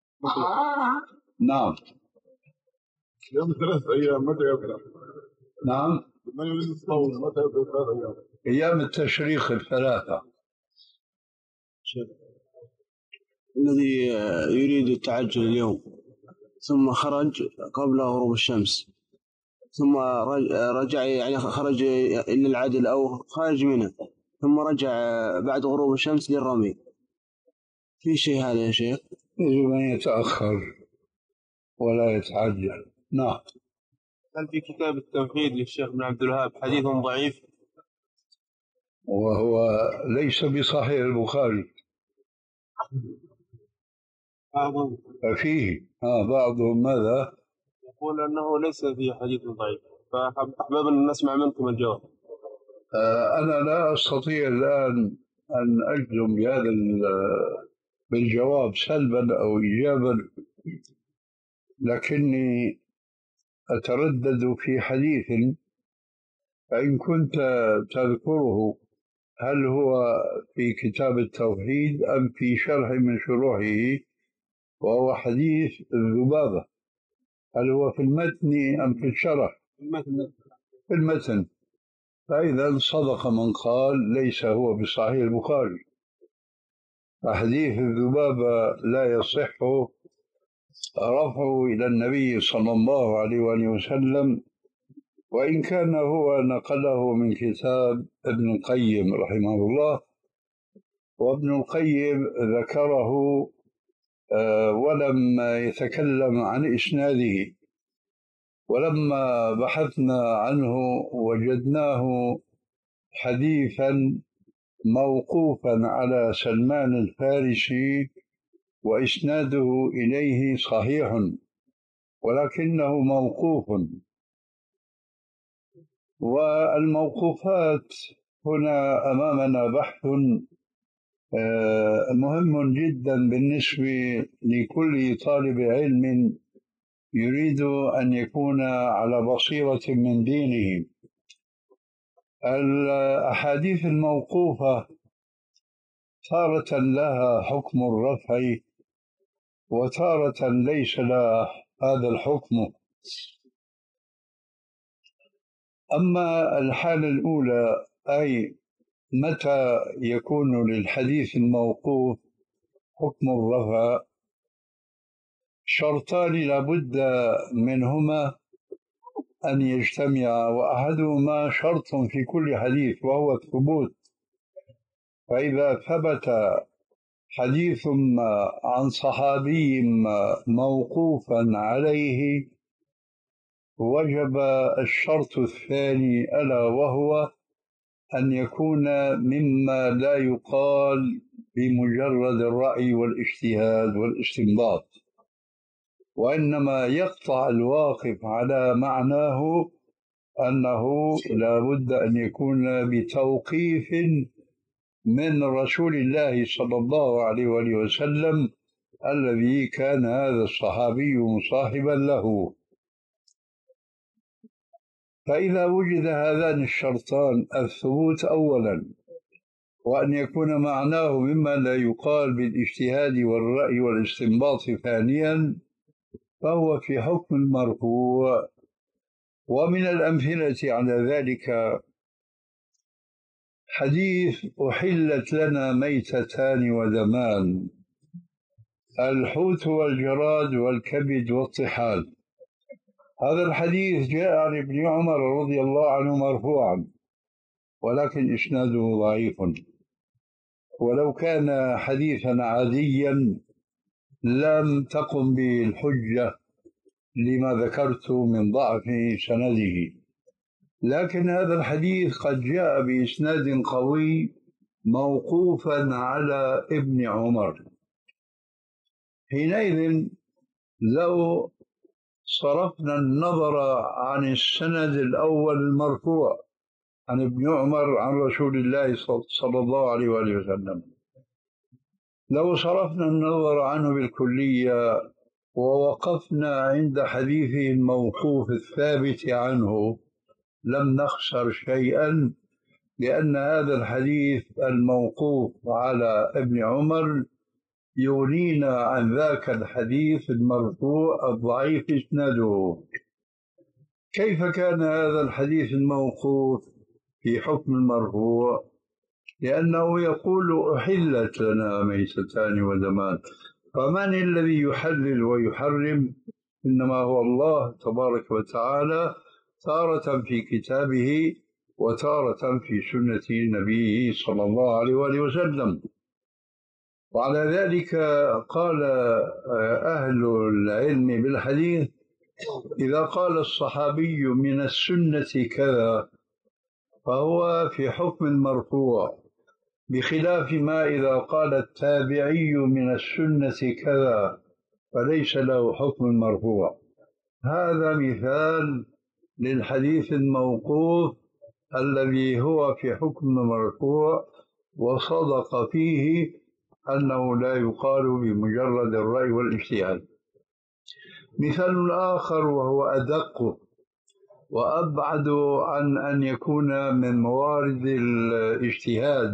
نعم. يوم ثلاث أيام متى يبدأ؟ نعم. من يريد الصوم متى يبدأ ثلاث أيام؟ أيام التشريق الثلاثة. الذي يريد التعجل اليوم ثم خرج قبل غروب الشمس ثم رجع يعني خرج إلى العدل أو خارج منه ثم رجع بعد غروب الشمس للرمي، في شيء هذا يا شيخ؟ يجب أن يتأخر ولا يتعجل. نعم. هل في كتاب التوحيد للشيخ ابن عبد الوهاب حديث ضعيف؟ وهو ليس بصحيح البخاري. بعضهم ففيه آه بعضهم ماذا؟ يقول أنه ليس فيه حديث ضعيف، فأحباب أن نسمع منكم الجواب. آه أنا لا أستطيع الآن أن أجزم بهذا بالجواب سلبا أو إيجابا، لكني أتردد في حديث فإن كنت تذكره هل هو في كتاب التوحيد أم في شرح من شروحه، وهو حديث الذبابة، هل هو في المتن أم في الشرح؟ في المتن. فإذا صدق من قال ليس هو بصحيح البخاري، فحديث الذبابة لا يصح رفعه إلى النبي صلى الله عليه وآله وسلم، وإن كان هو نقله من كتاب ابن القيم رحمه الله، وابن القيم ذكره ولم يتكلم عن إسناده، ولما بحثنا عنه وجدناه حديثا موقوفا على سلمان الفارسي وإسناده إليه صحيح ولكنه موقوف. والموقوفات هنا أمامنا بحث مهم جدا بالنسبة لكل طالب علم يريد أن يكون على بصيرة من دينه. الأحاديث الموقوفة تارة لها حكم الرفع وتارة ليس لها هذا الحكم. أما الحالة الأولى أي متى يكون للحديث الموقوف حكم الرفع، شرطان لابد منهما أن يجتمعا، وأحدهما شرط في كل حديث وهو الثبوت. فإذا ثبت حديث عن صحابي موقوفا عليه وجب الشرط الثاني ألا وهو أن يكون مما لا يقال بمجرد الرأي والاجتهاد والاستنباط، وإنما يقطع الواقف على معناه أنه لا بد أن يكون بتوقيف من رسول الله صلى الله عليه وآله وسلم الذي كان هذا الصحابي مصاحبا له. فإذا وجد هذان الشرطان، الثبوت أولا وأن يكون معناه مما لا يقال بالاجتهاد والرأي والاستنباط ثانيا، فهو في حكم المرفوع. ومن الأمثلة على ذلك حديث أحلت لنا ميتتان ودمان، الحوت والجراد والكبد والطحال. هذا الحديث جاء عن ابن عمر رضي الله عنه مرفوعا، ولكن إسناده ضعيف، ولو كان حديثا عاديا لم تقم به الحجة لما ذكرت من ضعف سنده، لكن هذا الحديث قد جاء بإسناد قوي موقوفا على ابن عمر. حينئذ لو صرفنا النظر عن السند الأول المرفوع عن ابن عمر عن رسول الله صلى الله عليه وآله وسلم، لو صرفنا النظر عنه بالكلية ووقفنا عند حديثه الموقوف الثابت عنه لم نخسر شيئا، لأن هذا الحديث الموقوف على ابن عمر يغنينا عن ذاك الحديث المرفوع الضعيف إسناده. كيف كان هذا الحديث الموقوف في حكم المرفوع؟ لأنه يقول أحلت لنا ميتتان ودمان، فمن الذي يحلل ويحرم؟ إنما هو الله تبارك وتعالى، تارة في كتابه وتارة في سنة نبيه صلى الله عليه وآله وسلم. وعلى ذلك قال أهل العلم بالحديث إذا قال الصحابي من السنة كذا فهو في حكم المرفوع، بخلاف ما إذا قال التابعي من السنة كذا فليس له حكم المرفوع. هذا مثال للحديث الموقوف الذي هو في حكم المرفوع، وصدق فيه أنه لا يقال بمجرد الرأي والاجتهاد. مثال آخر وهو أدق وأبعد عن أن يكون من موارد الاجتهاد،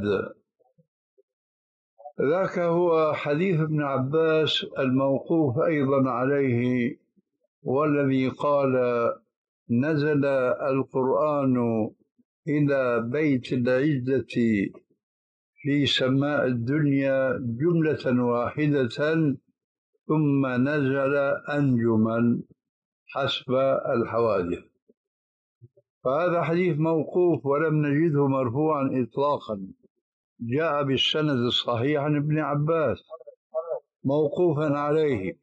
ذاك هو حديث ابن عباس الموقوف أيضا عليه، والذي قال: نزل القرآن إلى بيت العزة في سماء الدنيا جملة واحدة ثم نزل أنجما حسب الحوادث. فهذا حديث موقوف ولم نجده مرفوعا إطلاقا، جاء بالسند الصحيح عن ابن عباس موقوفا عليه.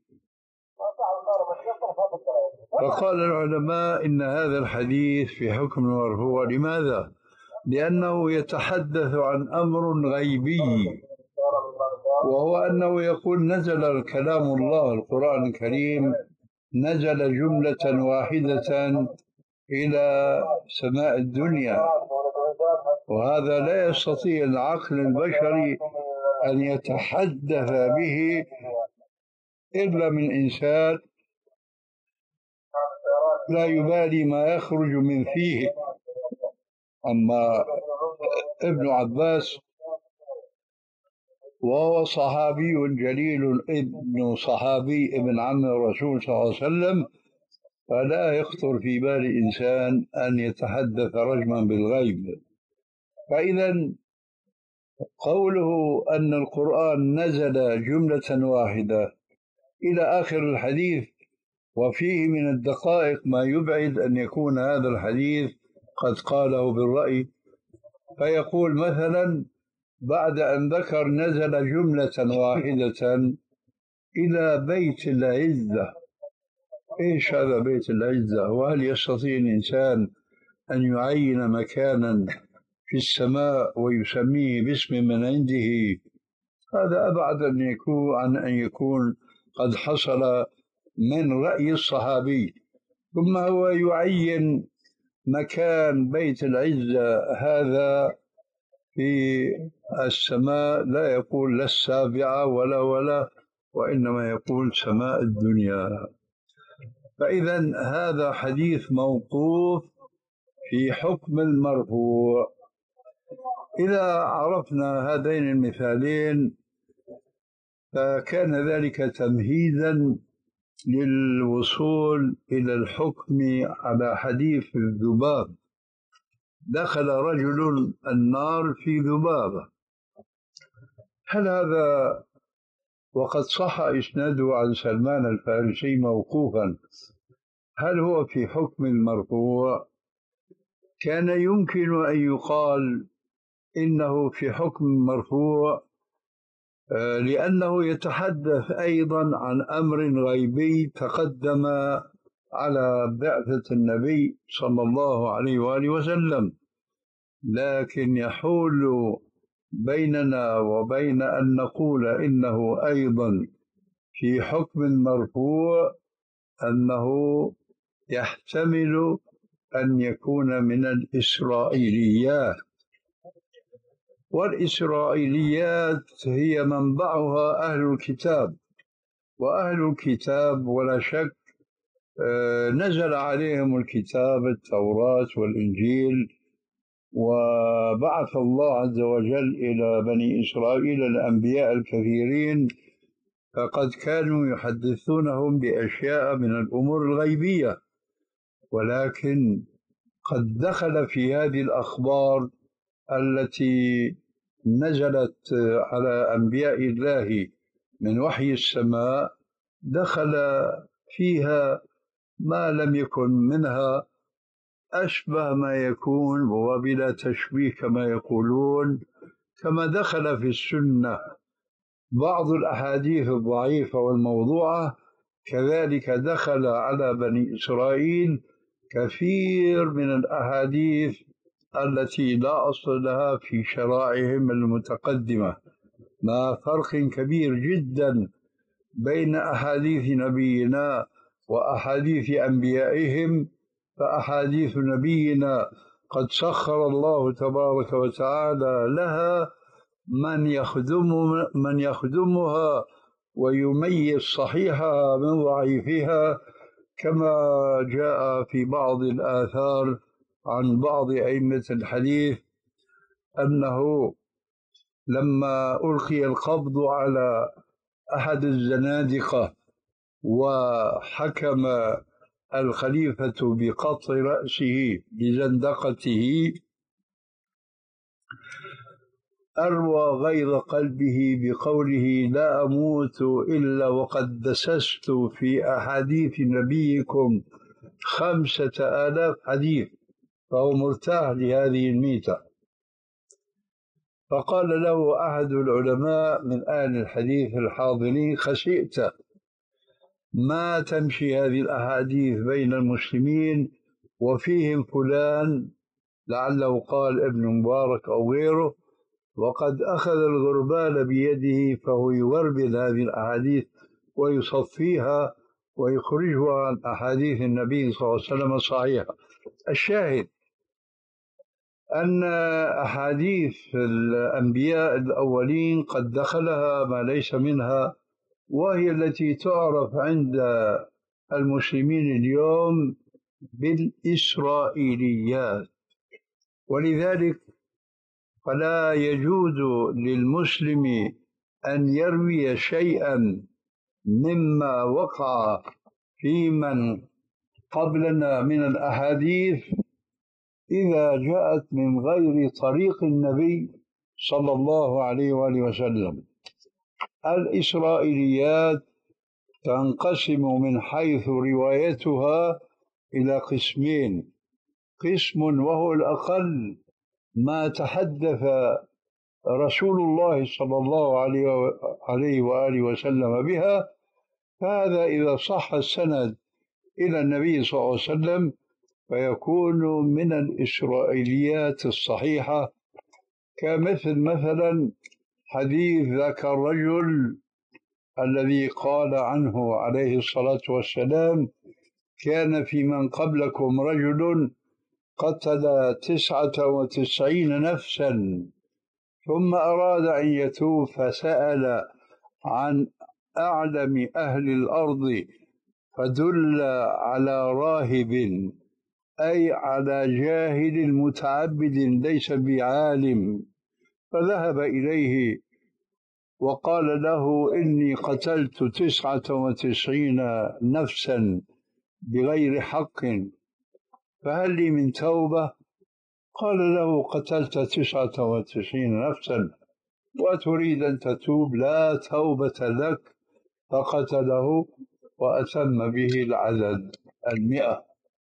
فقال العلماء إن هذا الحديث في حكم المرفوع. لماذا؟ لأنه يتحدث عن أمر غيبي، وهو أنه يقول نزل كلام الله القرآن الكريم نزل جملة واحدة إلى سماء الدنيا، وهذا لا يستطيع العقل البشري أن يتحدث به إلا من إنسان لا يبالي ما يخرج من فيه. أما ابن عباس وهو صحابي جليل، ابن صحابي ابن عم الرسول صلى الله عليه وسلم، فلا يخطر في بال إنسان أن يتحدث رجما بالغيب. فإذا قوله أن القرآن نزل جملة واحدة إلى آخر الحديث، وفيه من الدقائق ما يبعد أن يكون هذا الحديث قد قاله بالرأي. فيقول مثلا بعد أن ذكر نزل جملة واحدة إلى بيت العزة، إيش هذا بيت العزة؟ وهل يستطيع الإنسان أن يعين مكانا في السماء ويسميه باسم من عنده؟ هذا أبعد أن يكون عن أن يكون قد حصل من رأي الصحابي. ثم هو يعين مكان بيت العزة هذا في السماء، لا يقول لا السابعة ولا ولا وإنما يقول سماء الدنيا. فإذا هذا حديث موقوف في حكم المرفوع. إذا عرفنا هذين المثالين فكان ذلك تمهيدا للوصول إلى الحكم على حديث الذباب. دخل رجل النار في ذبابة، هل هذا وقد صح إسناده عن سلمان الفارسي موقوفا، هل هو في حكم المرفوع؟ كان يمكن أن يقال إنه في حكم مرفوع لأنه يتحدث أيضا عن أمر غيبي تقدم على بعثة النبي صلى الله عليه وآله وسلم، لكن يحول بيننا وبين أن نقول إنه أيضا في حكم المرفوع أنه يحتمل أن يكون من الإسرائيليات، والإسرائيليات هي منبعها أهل الكتاب، وأهل الكتاب ولا شك نزل عليهم الكتاب التوراة والإنجيل، وبعث الله عز وجل إلى بني إسرائيل الأنبياء الكثيرين، فقد كانوا يحدثونهم بأشياء من الأمور الغيبية، ولكن قد دخل في هذه الأخبار التي نزلت على أنبياء الله من وحي السماء، دخل فيها ما لم يكن منها أشبه ما يكون وبلا تشبيه كما يقولون، كما دخل في السنة بعض الأحاديث الضعيفة والموضوعة، كذلك دخل على بني إسرائيل كثير من الأحاديث التي لا أصل لها في شرائعهم المتقدمة، مع فرق كبير جدا بين أحاديث نبينا وأحاديث أنبيائهم. فأحاديث نبينا قد سخر الله تبارك وتعالى لها من يخدم من يخدمها ويميز صحيحها من ضعيفها، كما جاء في بعض الآثار عن بعض أئمة الحديث أنه لما ألقي القبض على أحد الزنادقة وحكم الخليفة بقطع رأسه بزندقته، أروى غيظ قلبه بقوله: لا أموت إلا وقد دسست في أحاديث نبيكم خمسة آلاف حديث. فهو مرتاح لهذه الميتة. فقال له أحد العلماء من أهل الحديث الحاضرين: خشئت ما تمشي هذه الأحاديث بين المسلمين وفيهم فلان، لعله قال ابن مبارك أو غيره، وقد أخذ الغربال بيده فهو يغربل هذه الأحاديث ويصفيها ويخرجها عن أحاديث النبي صلى الله عليه وسلم الصحيحة. الشاهد أن أحاديث الأنبياء الأولين قد دخلها ما ليس منها، وهي التي تعرف عند المسلمين اليوم بالإسرائيليات. ولذلك فلا يجوز للمسلم أن يروي شيئا مما وقع في من قبلنا من الأحاديث إذا جاءت من غير طريق النبي صلى الله عليه وآله وسلم. الإسرائيليات تنقسم من حيث روايتها إلى قسمين: قسم وهو الأقل ما تحدث رسول الله صلى الله عليه وآله وسلم بها، فهذا إذا صح السند إلى النبي صلى الله عليه وسلم فيكون من الإسرائيليات الصحيحة، كمثل مثلا حديث ذاك الرجل الذي قال عنه عليه الصلاة والسلام: كان في من قبلكم رجل قتل تسعة وتسعين نفسا ثم أراد أن يتوب فسأل عن أعلم أهل الأرض فدل على راهب، أي على جاهل متعبد ليس بعالم، فذهب إليه وقال له: إني قتلت تسعة وتسعين نفسا بغير حق، فهل لي من توبة؟ قال له: قتلت تسعة وتسعين نفسا وتريد أن تتوب؟ لا توبة لك. فقتله وأتم به العدد المئة.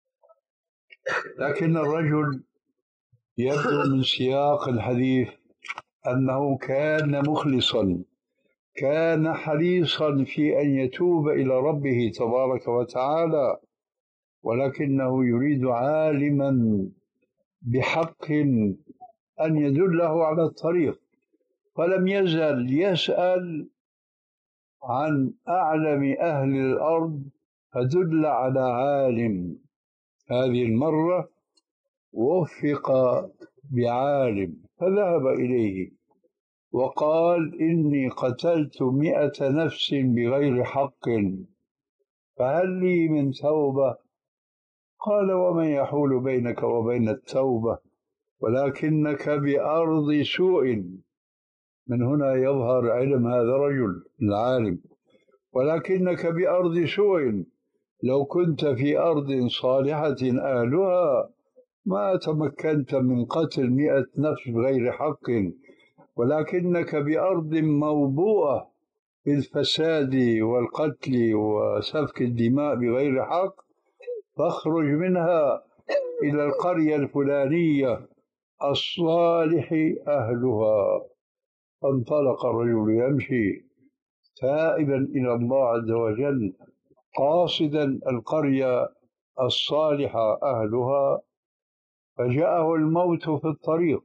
لكن الرجل يبدو من سياق الحديث أنه كان مخلصا، كان حريصا في أن يتوب إلى ربه تبارك وتعالى، ولكنه يريد عالما بحق أن يدله على الطريق، فلم يزل يسأل عن أعلم أهل الأرض فدل على عالم. هذه المرة وفق بعالم فذهب إليه وقال: إني قتلت مئة نفس بغير حق، فهل لي من توبة؟ قال: ومن يحول بينك وبين التوبة؟ ولكنك بأرض سوء. من هنا يظهر علم هذا الرجل العالم. ولكنك بأرض سوء، لو كنت في أرض صالحة أهلها ما تمكنت من قتل مئة نفس بغير حق، ولكنك بأرض موبوءة بالفساد والقتل وسفك الدماء بغير حق، فاخرج منها إلى القرية الفلانية الصالح أهلها. فانطلق الرجل يمشي تائبا إلى الله عز وجل قاصدا القرية الصالحة أهلها، فجاءه الموت في الطريق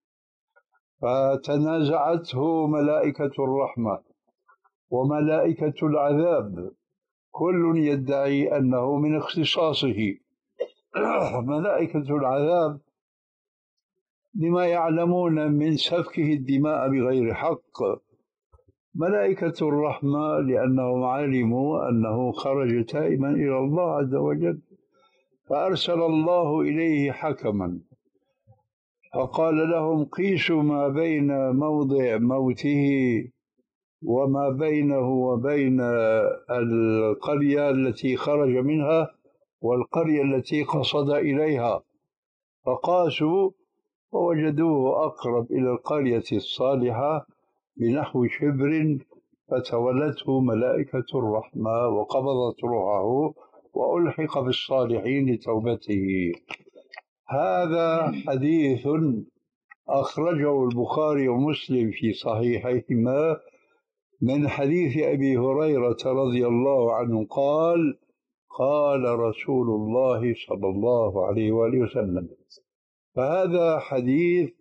فتنازعته ملائكة الرحمة وملائكة العذاب، كل يدعي أنه من اختصاصه. ملائكة العذاب لما يعلمون من سفكه الدماء بغير حق، ملائكة الرحمة لأنهم علموا أنه خرج تائبا إلى الله عز وجل، فأرسل الله إليه حكما فقال لهم قيسوا ما بين موضع موته وما بينه وبين القرية التي خرج منها والقرية التي قصد إليها، فقاسوا فوجدوه أقرب إلى القرية الصالحة بنحو شبر، فتولته ملائكة الرحمة وقبضت روحه وألحق بالصالحين لتوبته. هذا حديث أخرجه البخاري ومسلم في صحيحيهما من حديث أبي هريرة رضي الله عنه قال: قال رسول الله صلى الله عليه وآله وسلم. فهذا حديث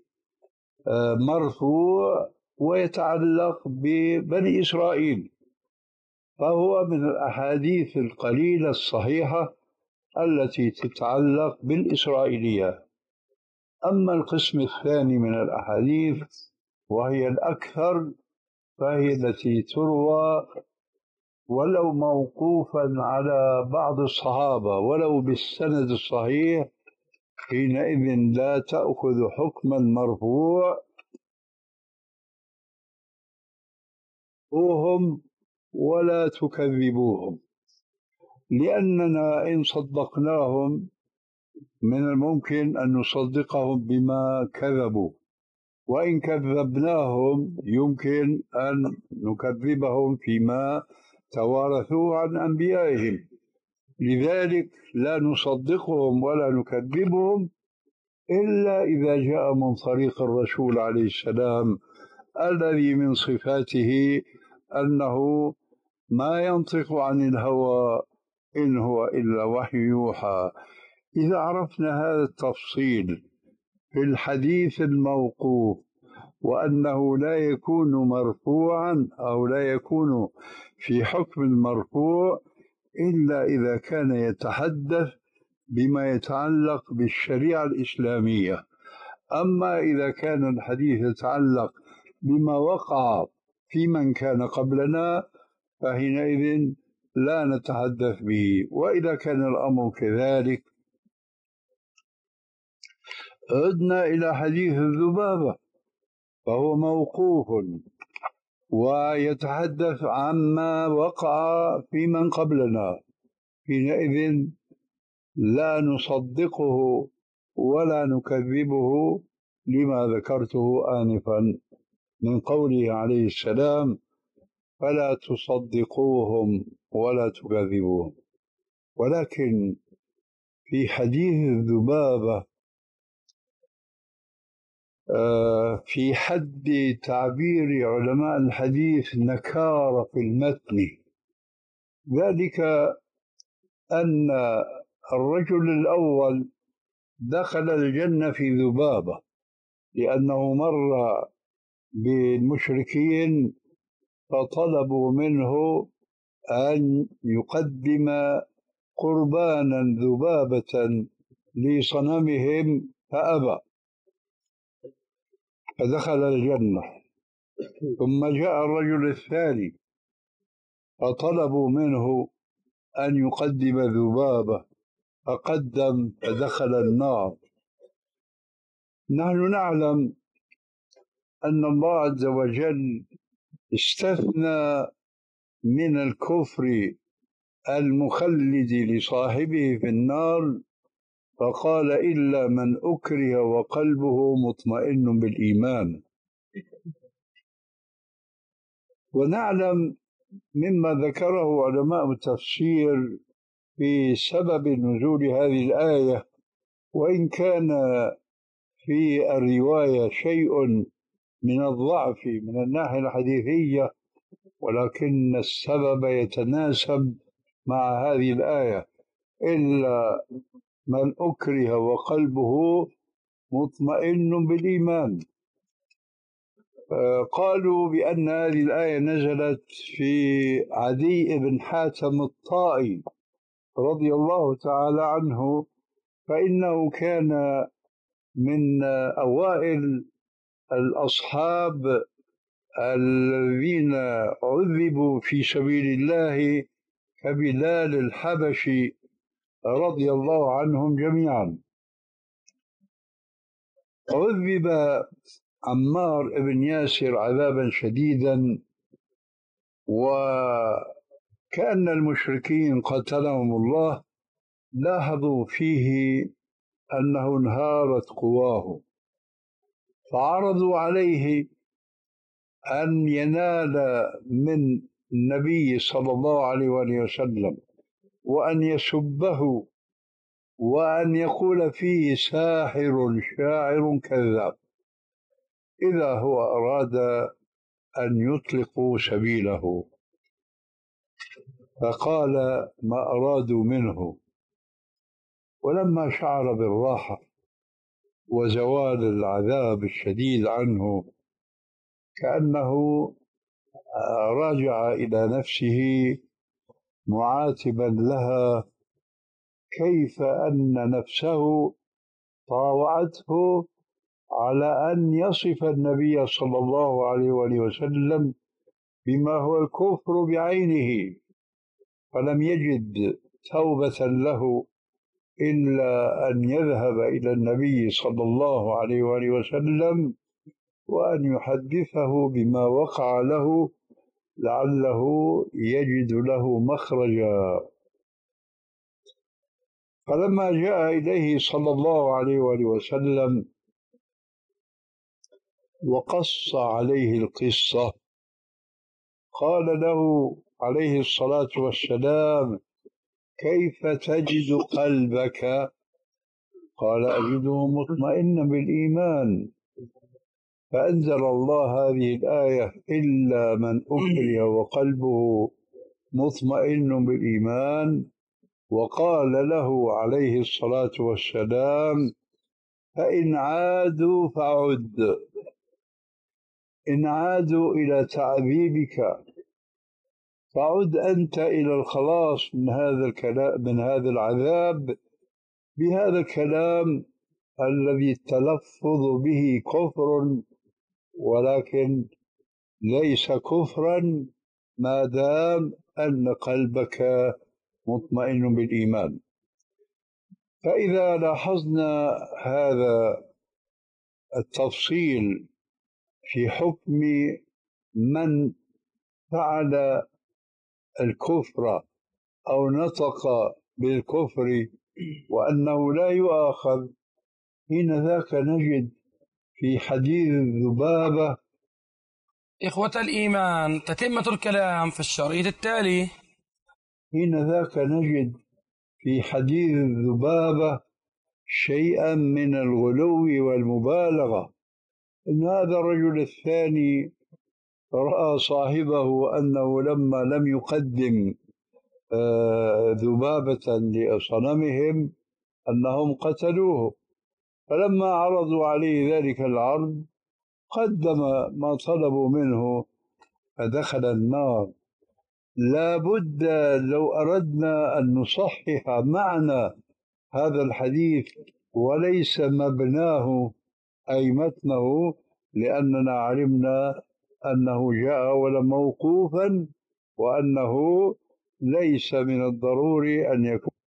مرفوع ويتعلق ببني إسرائيل، فهو من الأحاديث القليلة الصحيحة التي تتعلق بالإسرائيلية. أما القسم الثاني من الأحاديث وهي الأكثر فهي التي تروى ولو موقوفا على بعض الصحابة ولو بالسند الصحيح، حينئذ لا تأخذ حكم المرفوع وهم ولا تكذبوهم، لأننا إن صدقناهم من الممكن أن نصدقهم بما كذبوا، وإن كذبناهم يمكن أن نكذبهم فيما توارثوه عن أنبيائهم. لذلك لا نصدقهم ولا نكذبهم إلا إذا جاء من طريق الرسول عليه السلام الذي من صفاته أنه ما ينطق عن الهوى إن هو إلا وحي يوحى. إذا عرفنا هذا التفصيل في الحديث الموقوف وأنه لا يكون مرفوعا أو لا يكون في حكم المرفوع إلا إذا كان يتحدث بما يتعلق بالشريعة الإسلامية. أما إذا كان الحديث يتعلق بما وقع في من كان قبلنا فحينئذ لا نتحدث به. وإذا كان الأمر كذلك عدنا إلى حديث الذبابة، فهو موقوف ويتحدث عما وقع في من قبلنا، حينئذ لا نصدقه ولا نكذبه لما ذكرته آنفا من قوله عليه السلام: فلا تصدقوهم ولا تكذبوهم. ولكن في حديث الذبابة في حد تعبير علماء الحديث نكارة في المتن، ذلك أن الرجل الأول دخل الجنة في ذبابة لأنه مر بالمشركين فطلبوا منه أن يقدم قربانا ذبابة لصنمهم فأبى فدخل الجنة. ثم جاء الرجل الثاني فطلبوا منه أن يقدم ذبابة فقدم فدخل النار. نحن نعلم أن الله عز وجل استثنى من الكفر المخلد لصاحبه في النار فقال: إلا من أكره وقلبه مطمئن بالإيمان. ونعلم مما ذكره علماء التفسير في سبب نزول هذه الآية، وإن كان في الرواية شيء من الضعف من الناحية الحديثية، ولكن السبب يتناسب مع هذه الآية: إلا من أكره وقلبه مطمئن بالإيمان. قالوا بأن هذه الآية نزلت في عدي بن حاتم الطائي رضي الله تعالى عنه، فإنه كان من أوائل الأصحاب الذين عذبوا في سبيل الله كبلال الحبشي رضي الله عنهم جميعا. عذب عمار بن ياسر عذابا شديدا، وكأن المشركين قتلهم الله لاحظوا فيه أنه انهارت قواه، فعرضوا عليه أن ينال من النبي صلى الله عليه وآله وسلم وأن يسبه وأن يقول فيه ساحر شاعر كذاب إذا هو أراد أن يطلقوا سبيله. فقال ما أرادوا منه، ولما شعر بالراحة وزوال العذاب الشديد عنه كأنه راجع إلى نفسه معاتبا لها كيف أن نفسه طاوعته على أن يصف النبي صلى الله عليه وآله وسلم بما هو الكفر بعينه، فلم يجد توبة له إلا أن يذهب إلى النبي صلى الله عليه وآله وسلم وأن يحدثه بما وقع له لعله يجد له مخرجا. فلما جاء إليه صلى الله عليه وآله وسلم وقص عليه القصة قال له عليه الصلاة والسلام كيف تجد قلبك؟ قال أجده مطمئنا بالإيمان. فأنزل الله هذه الآية إلا من أكره وقلبه مطمئن بالإيمان، وقال له عليه الصلاة والسلام فإن عادوا فعد، إن عادوا إلى تعذيبك فعد أنت إلى الخلاص من هذا الكلام من هذا العذاب بهذا الكلام الذي التلفظ به كفر، ولكن ليس كفرا ما دام أن قلبك مطمئن بالإيمان. فإذا لاحظنا هذا التفصيل في حكم من فعل الكفر أو نطق بالكفر وأنه لا يؤاخذ، حين ذاك نجد في حديث الذبابة. إخوة الإيمان، تتمة الكلام في الشريط التالي. حين ذاك نجد في حديث الذبابة شيئا من الغلو والمبالغة، إن هذا الرجل الثاني رأى صاحبه أنه لما لم يقدم ذبابة لصنمهم أنهم قتلوه، فلما عرضوا عليه ذلك العرض قدم ما طلبوا منه فدخل النار. لا بد لو أردنا أن نصحح معنى هذا الحديث وليس مبناه أي متنه، لأننا علمنا أنه جاء ولا موقوفا، وأنه ليس من الضروري أن يكون